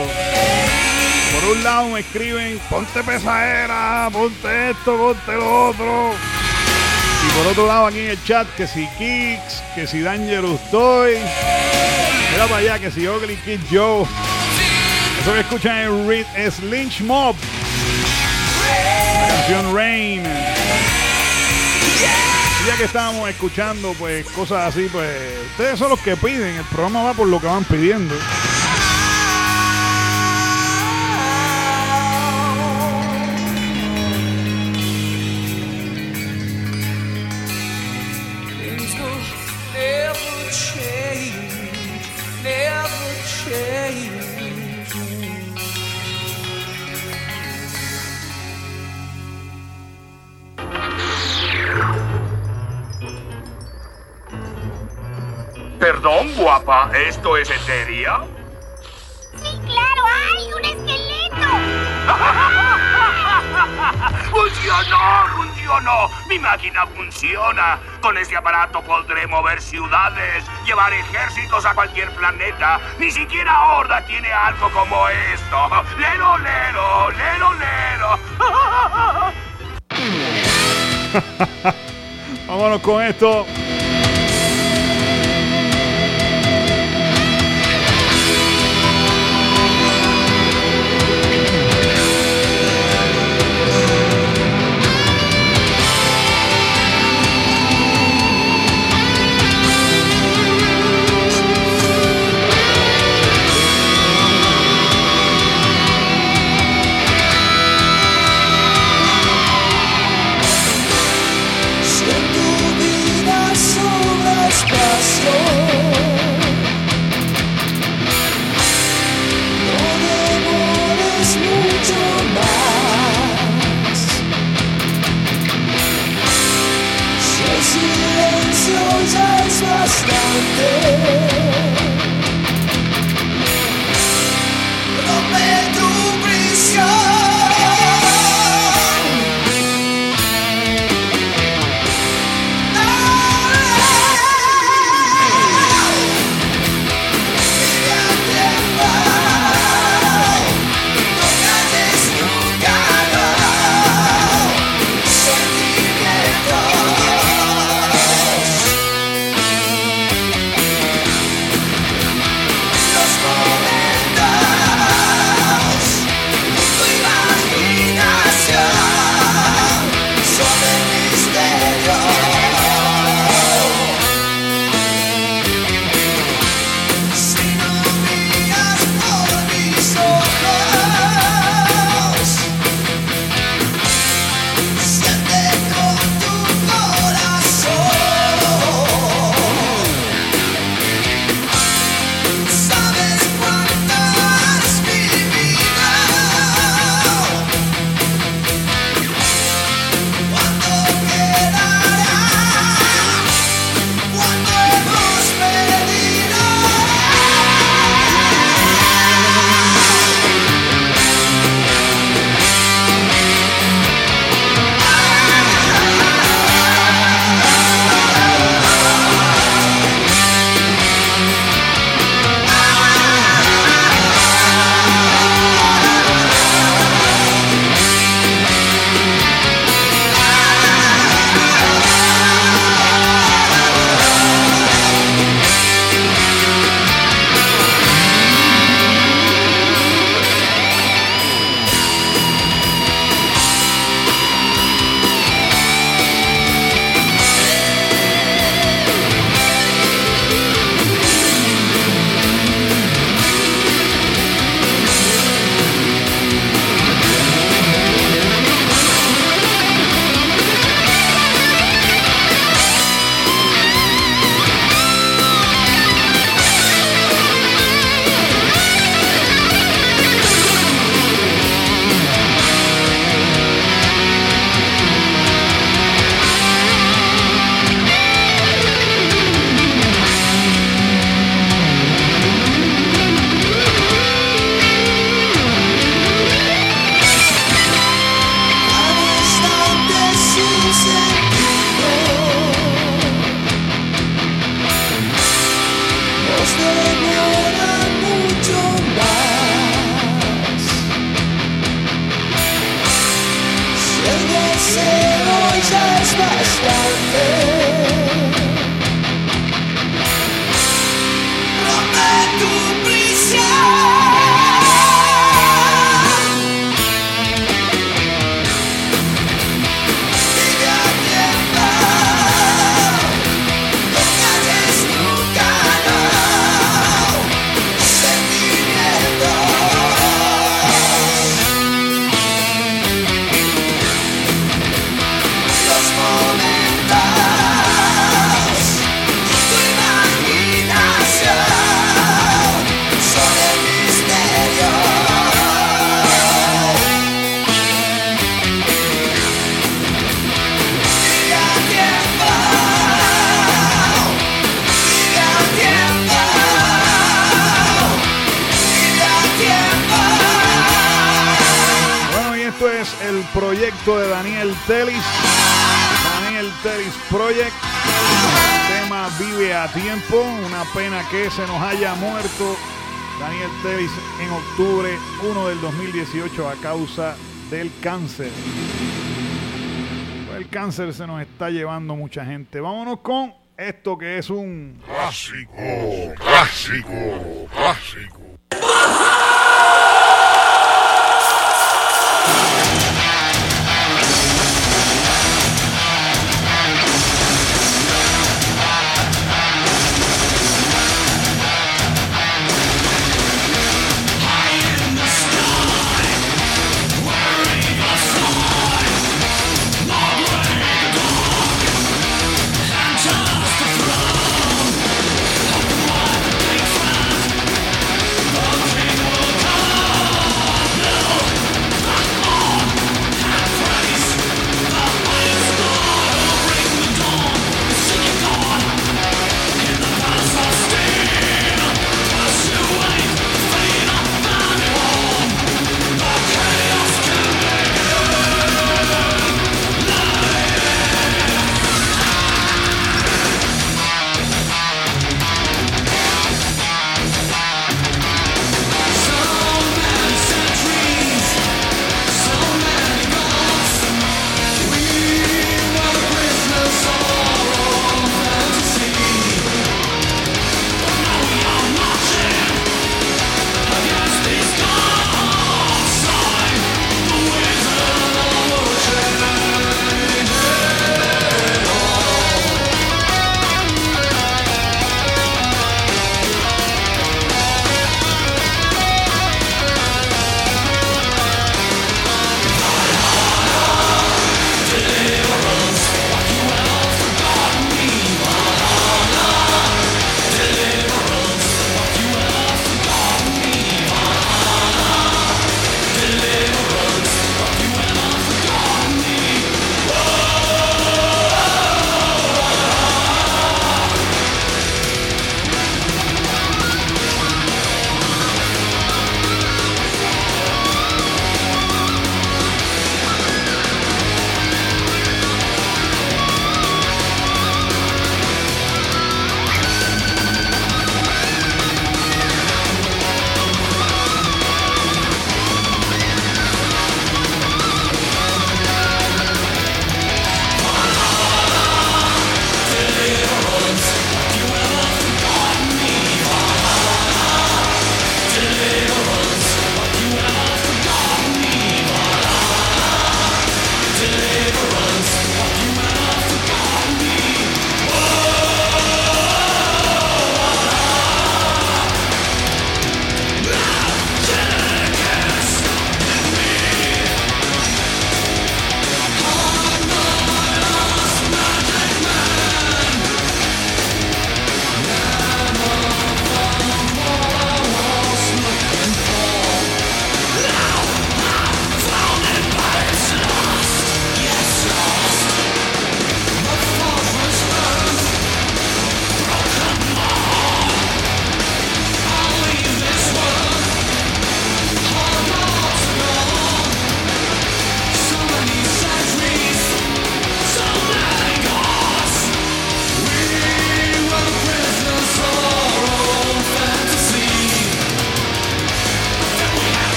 Por un lado me escriben, ponte pesadera, ponte esto, ponte lo otro. Y por otro lado aquí en el chat, que si Kicks, que si Dangerous Toy. Mira para allá, que si Ugly Kid Joe. Eso que escuchan es Lynch Mob. La canción Rain. ya que estábamos escuchando pues cosas así, pues ustedes son los que piden, el programa va por lo que van pidiendo. Perdón, guapa, ¿esto es Eteria? Sí, claro, ¡hay un esqueleto! ¡Funcionó! Mi máquina funciona. Con este aparato podré mover ciudades, llevar ejércitos a cualquier planeta. Ni siquiera Horda tiene algo como esto. ¡Lero, lero! ¡Lero, lero! Vámonos con esto. es el proyecto de Daniel Telis. Daniel Telis Project. El tema Vive a Tiempo. Una pena que se nos haya muerto Daniel Telis en octubre 1 del 2018 a causa del cáncer. El cáncer se nos está llevando mucha gente. Vámonos con esto que es un clásico, clásico, clásico. Just the throne of one big fan.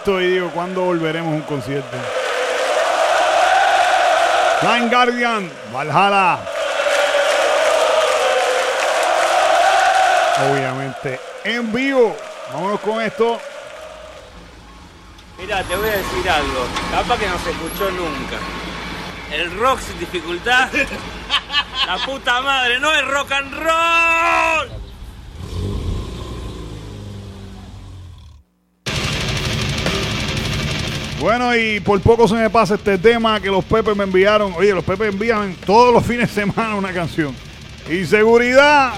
esto y digo, ¿cuándo volveremos a un concierto? Blind Guardian, Valhalla. Obviamente en vivo. Vámonos con esto. Mira, te voy a decir algo. Capaz que no se escuchó nunca. El rock sin dificultad. La puta madre, no es rock and roll. Bueno, y por poco se me pasa este tema que los Pepes me enviaron. Oye, los Pepes envían todos los fines de semana una canción. Inseguridad.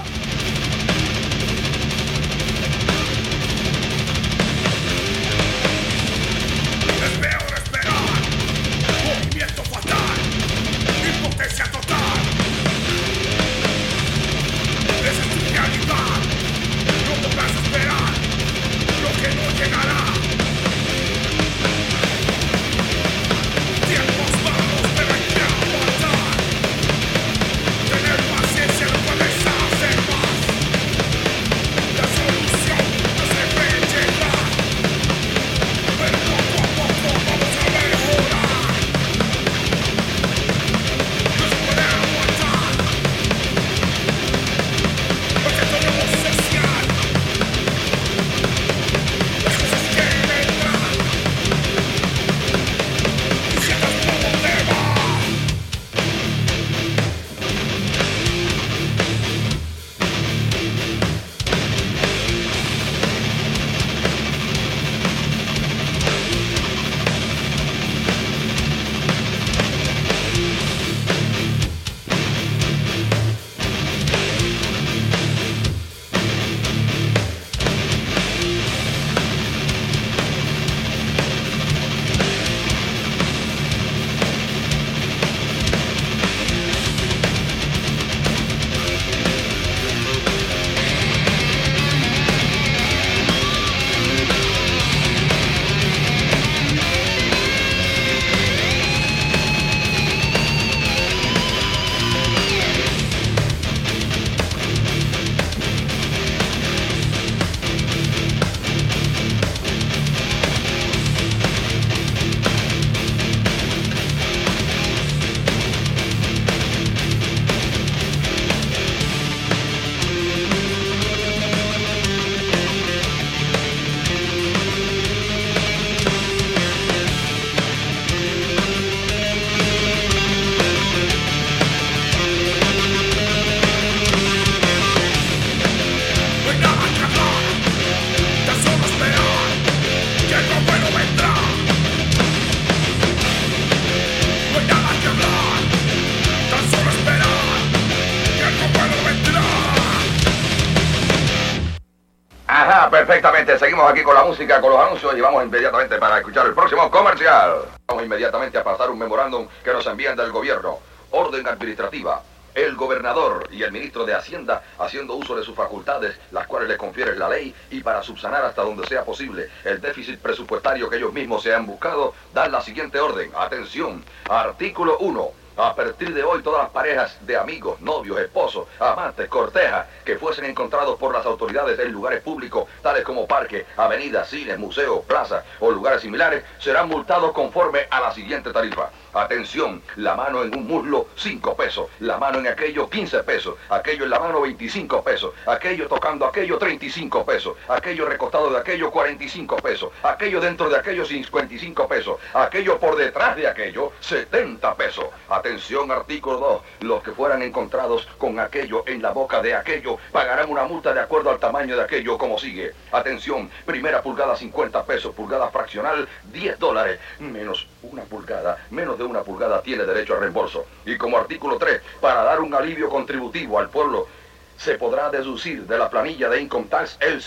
Perfectamente, seguimos aquí con la música, con los anuncios y vamos inmediatamente para escuchar el próximo comercial. Vamos inmediatamente a pasar un memorándum que nos envían del gobierno. Orden administrativa. El gobernador y el ministro de Hacienda haciendo uso de sus facultades, las cuales le confiere la ley, y para subsanar hasta donde sea posible el déficit presupuestario que ellos mismos se han buscado, dan la siguiente orden. Atención, artículo 1. A partir de hoy, todas las parejas de amigos, novios, esposos, amantes, cortejas, que fuesen encontrados por las autoridades en lugares públicos, tales como parques, avenidas, cines, museos, plazas o lugares similares, serán multados conforme a la siguiente tarifa. Atención, la mano en un muslo, 5 pesos, la mano en aquello, 15 pesos, aquello en la mano, 25 pesos, aquello tocando aquello, 35 pesos, aquello recostado de aquello, 45 pesos, aquello dentro de aquello, 55 pesos, aquello por detrás de aquello, 70 pesos. Atención, artículo 2. Los que fueran encontrados con aquello en la boca de aquello pagarán una multa de acuerdo al tamaño de aquello, como sigue. Atención, primera pulgada 50 pesos, pulgada fraccional $10, menos una pulgada, menos de una pulgada tiene derecho a reembolso. Y como artículo 3, para dar un alivio contributivo al pueblo, se podrá deducir de la planilla de Income Tax el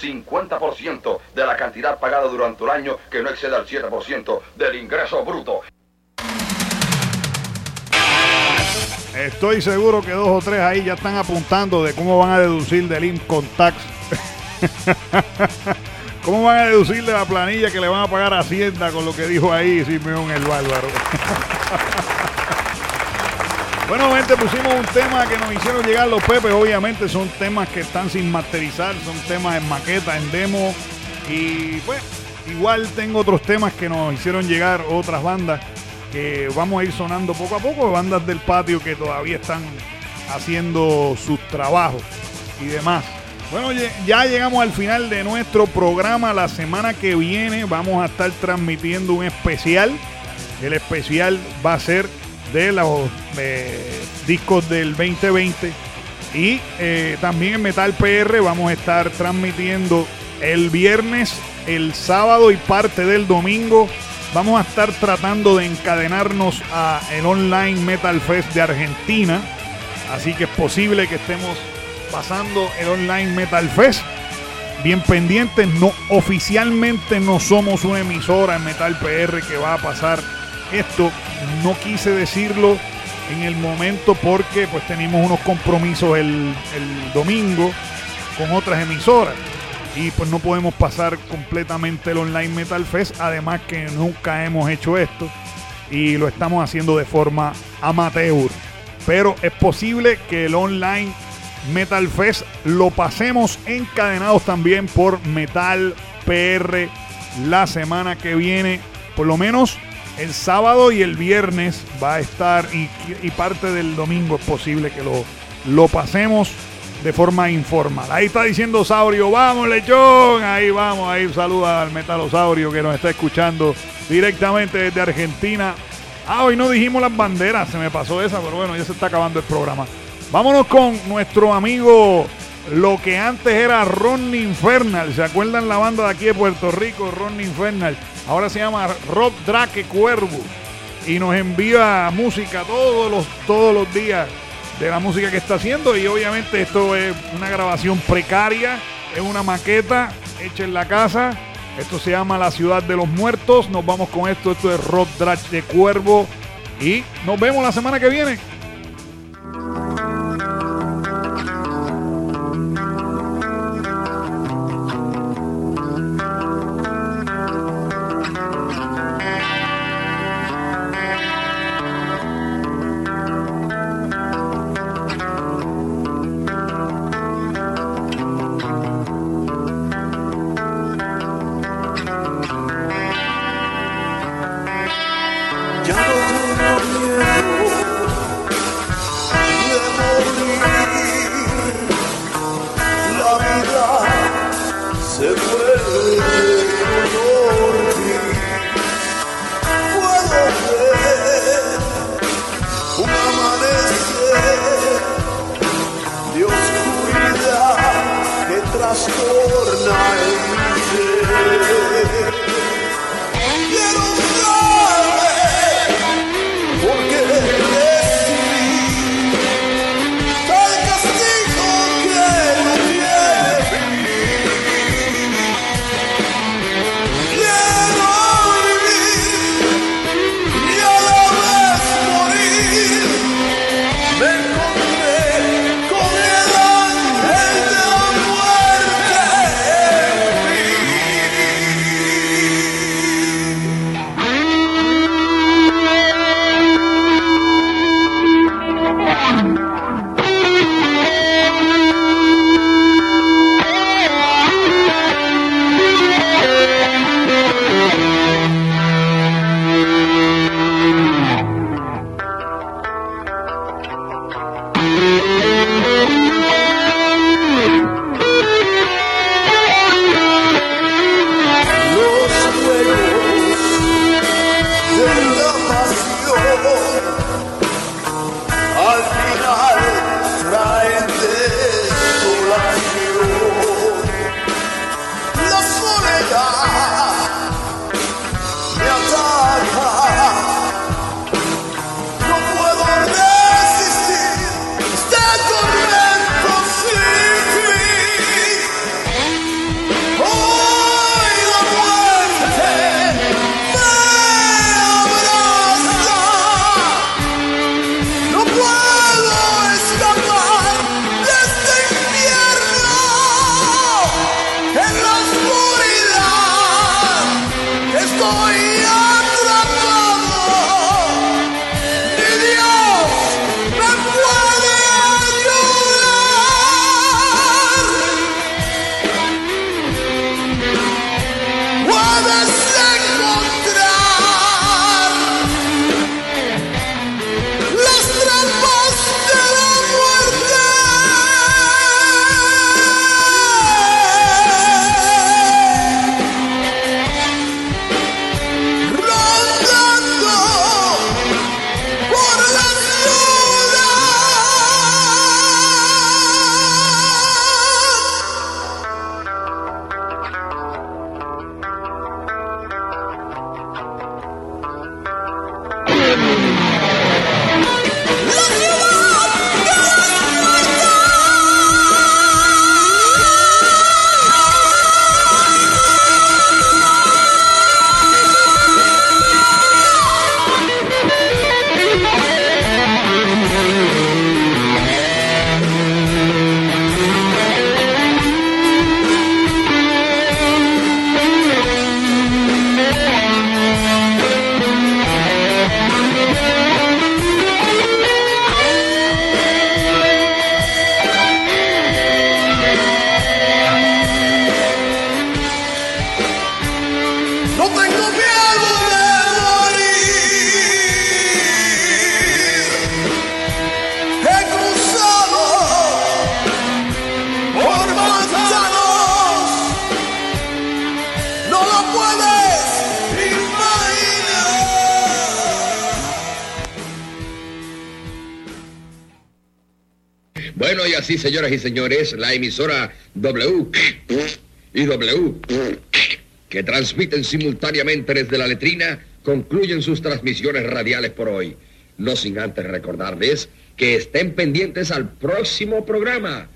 50% de la cantidad pagada durante el año que no exceda el 7% del ingreso bruto. Estoy seguro que 2 o 3 ahí ya están apuntando de cómo van a deducir del Income Tax. ¿Cómo van a deducir de la planilla que le van a pagar a Hacienda con lo que dijo ahí Simeón el Bárbaro? Bueno, gente, pusimos un tema que nos hicieron llegar los Pepes. Obviamente son temas que están sin masterizar, son temas en maqueta, en demo. Y pues igual tengo otros temas que nos hicieron llegar otras bandas que vamos a ir sonando poco a poco, bandas del patio que todavía están haciendo sus trabajos y demás. Bueno, ya llegamos al final de nuestro programa. La semana que viene vamos a estar transmitiendo un especial. El especial va a ser de los discos del 2020. Y también en Metal PR vamos a estar transmitiendo el viernes, el sábado y parte del domingo. Vamos a estar tratando de encadenarnos a el Online Metal Fest de Argentina. Así que es posible que estemos pasando el Online Metal Fest. Bien pendientes, no, oficialmente no somos una emisora en Metal PR que va a pasar esto. No quise decirlo en el momento porque pues tenemos unos compromisos el domingo con otras emisoras y pues no podemos pasar completamente el Online Metal Fest. Además que nunca hemos hecho esto y lo estamos haciendo de forma amateur. Pero es posible que el Online Metal Fest lo pasemos encadenados también por Metal PR la semana que viene. Por lo menos el sábado y el viernes va a estar y parte del domingo es posible que lo pasemos de forma informal. Ahí está diciendo Saurio, vamos lechón, ahí vamos, ahí saluda al Metalosaurio que nos está escuchando directamente desde Argentina. Hoy no dijimos las banderas, se me pasó esa, pero bueno, ya se está acabando el programa. Vámonos con nuestro amigo, lo que antes era Ronnie Infernal. ¿Se acuerdan la banda de aquí de Puerto Rico, Ronnie Infernal? Ahora se llama Rob Drake Cuervo y nos envía música todos los días de la música que está haciendo. Y obviamente esto es una grabación precaria, es una maqueta hecha en la casa. Esto se llama La Ciudad de los Muertos. Nos vamos con esto. Esto es Rob Drake Cuervo y nos vemos la semana que viene. Quiero saber por qué no lo puedes imaginar. Bueno, y así, señoras y señores, la emisora W y W, que transmiten simultáneamente desde la letrina, concluyen sus transmisiones radiales por hoy. No sin antes recordarles que estén pendientes al próximo programa,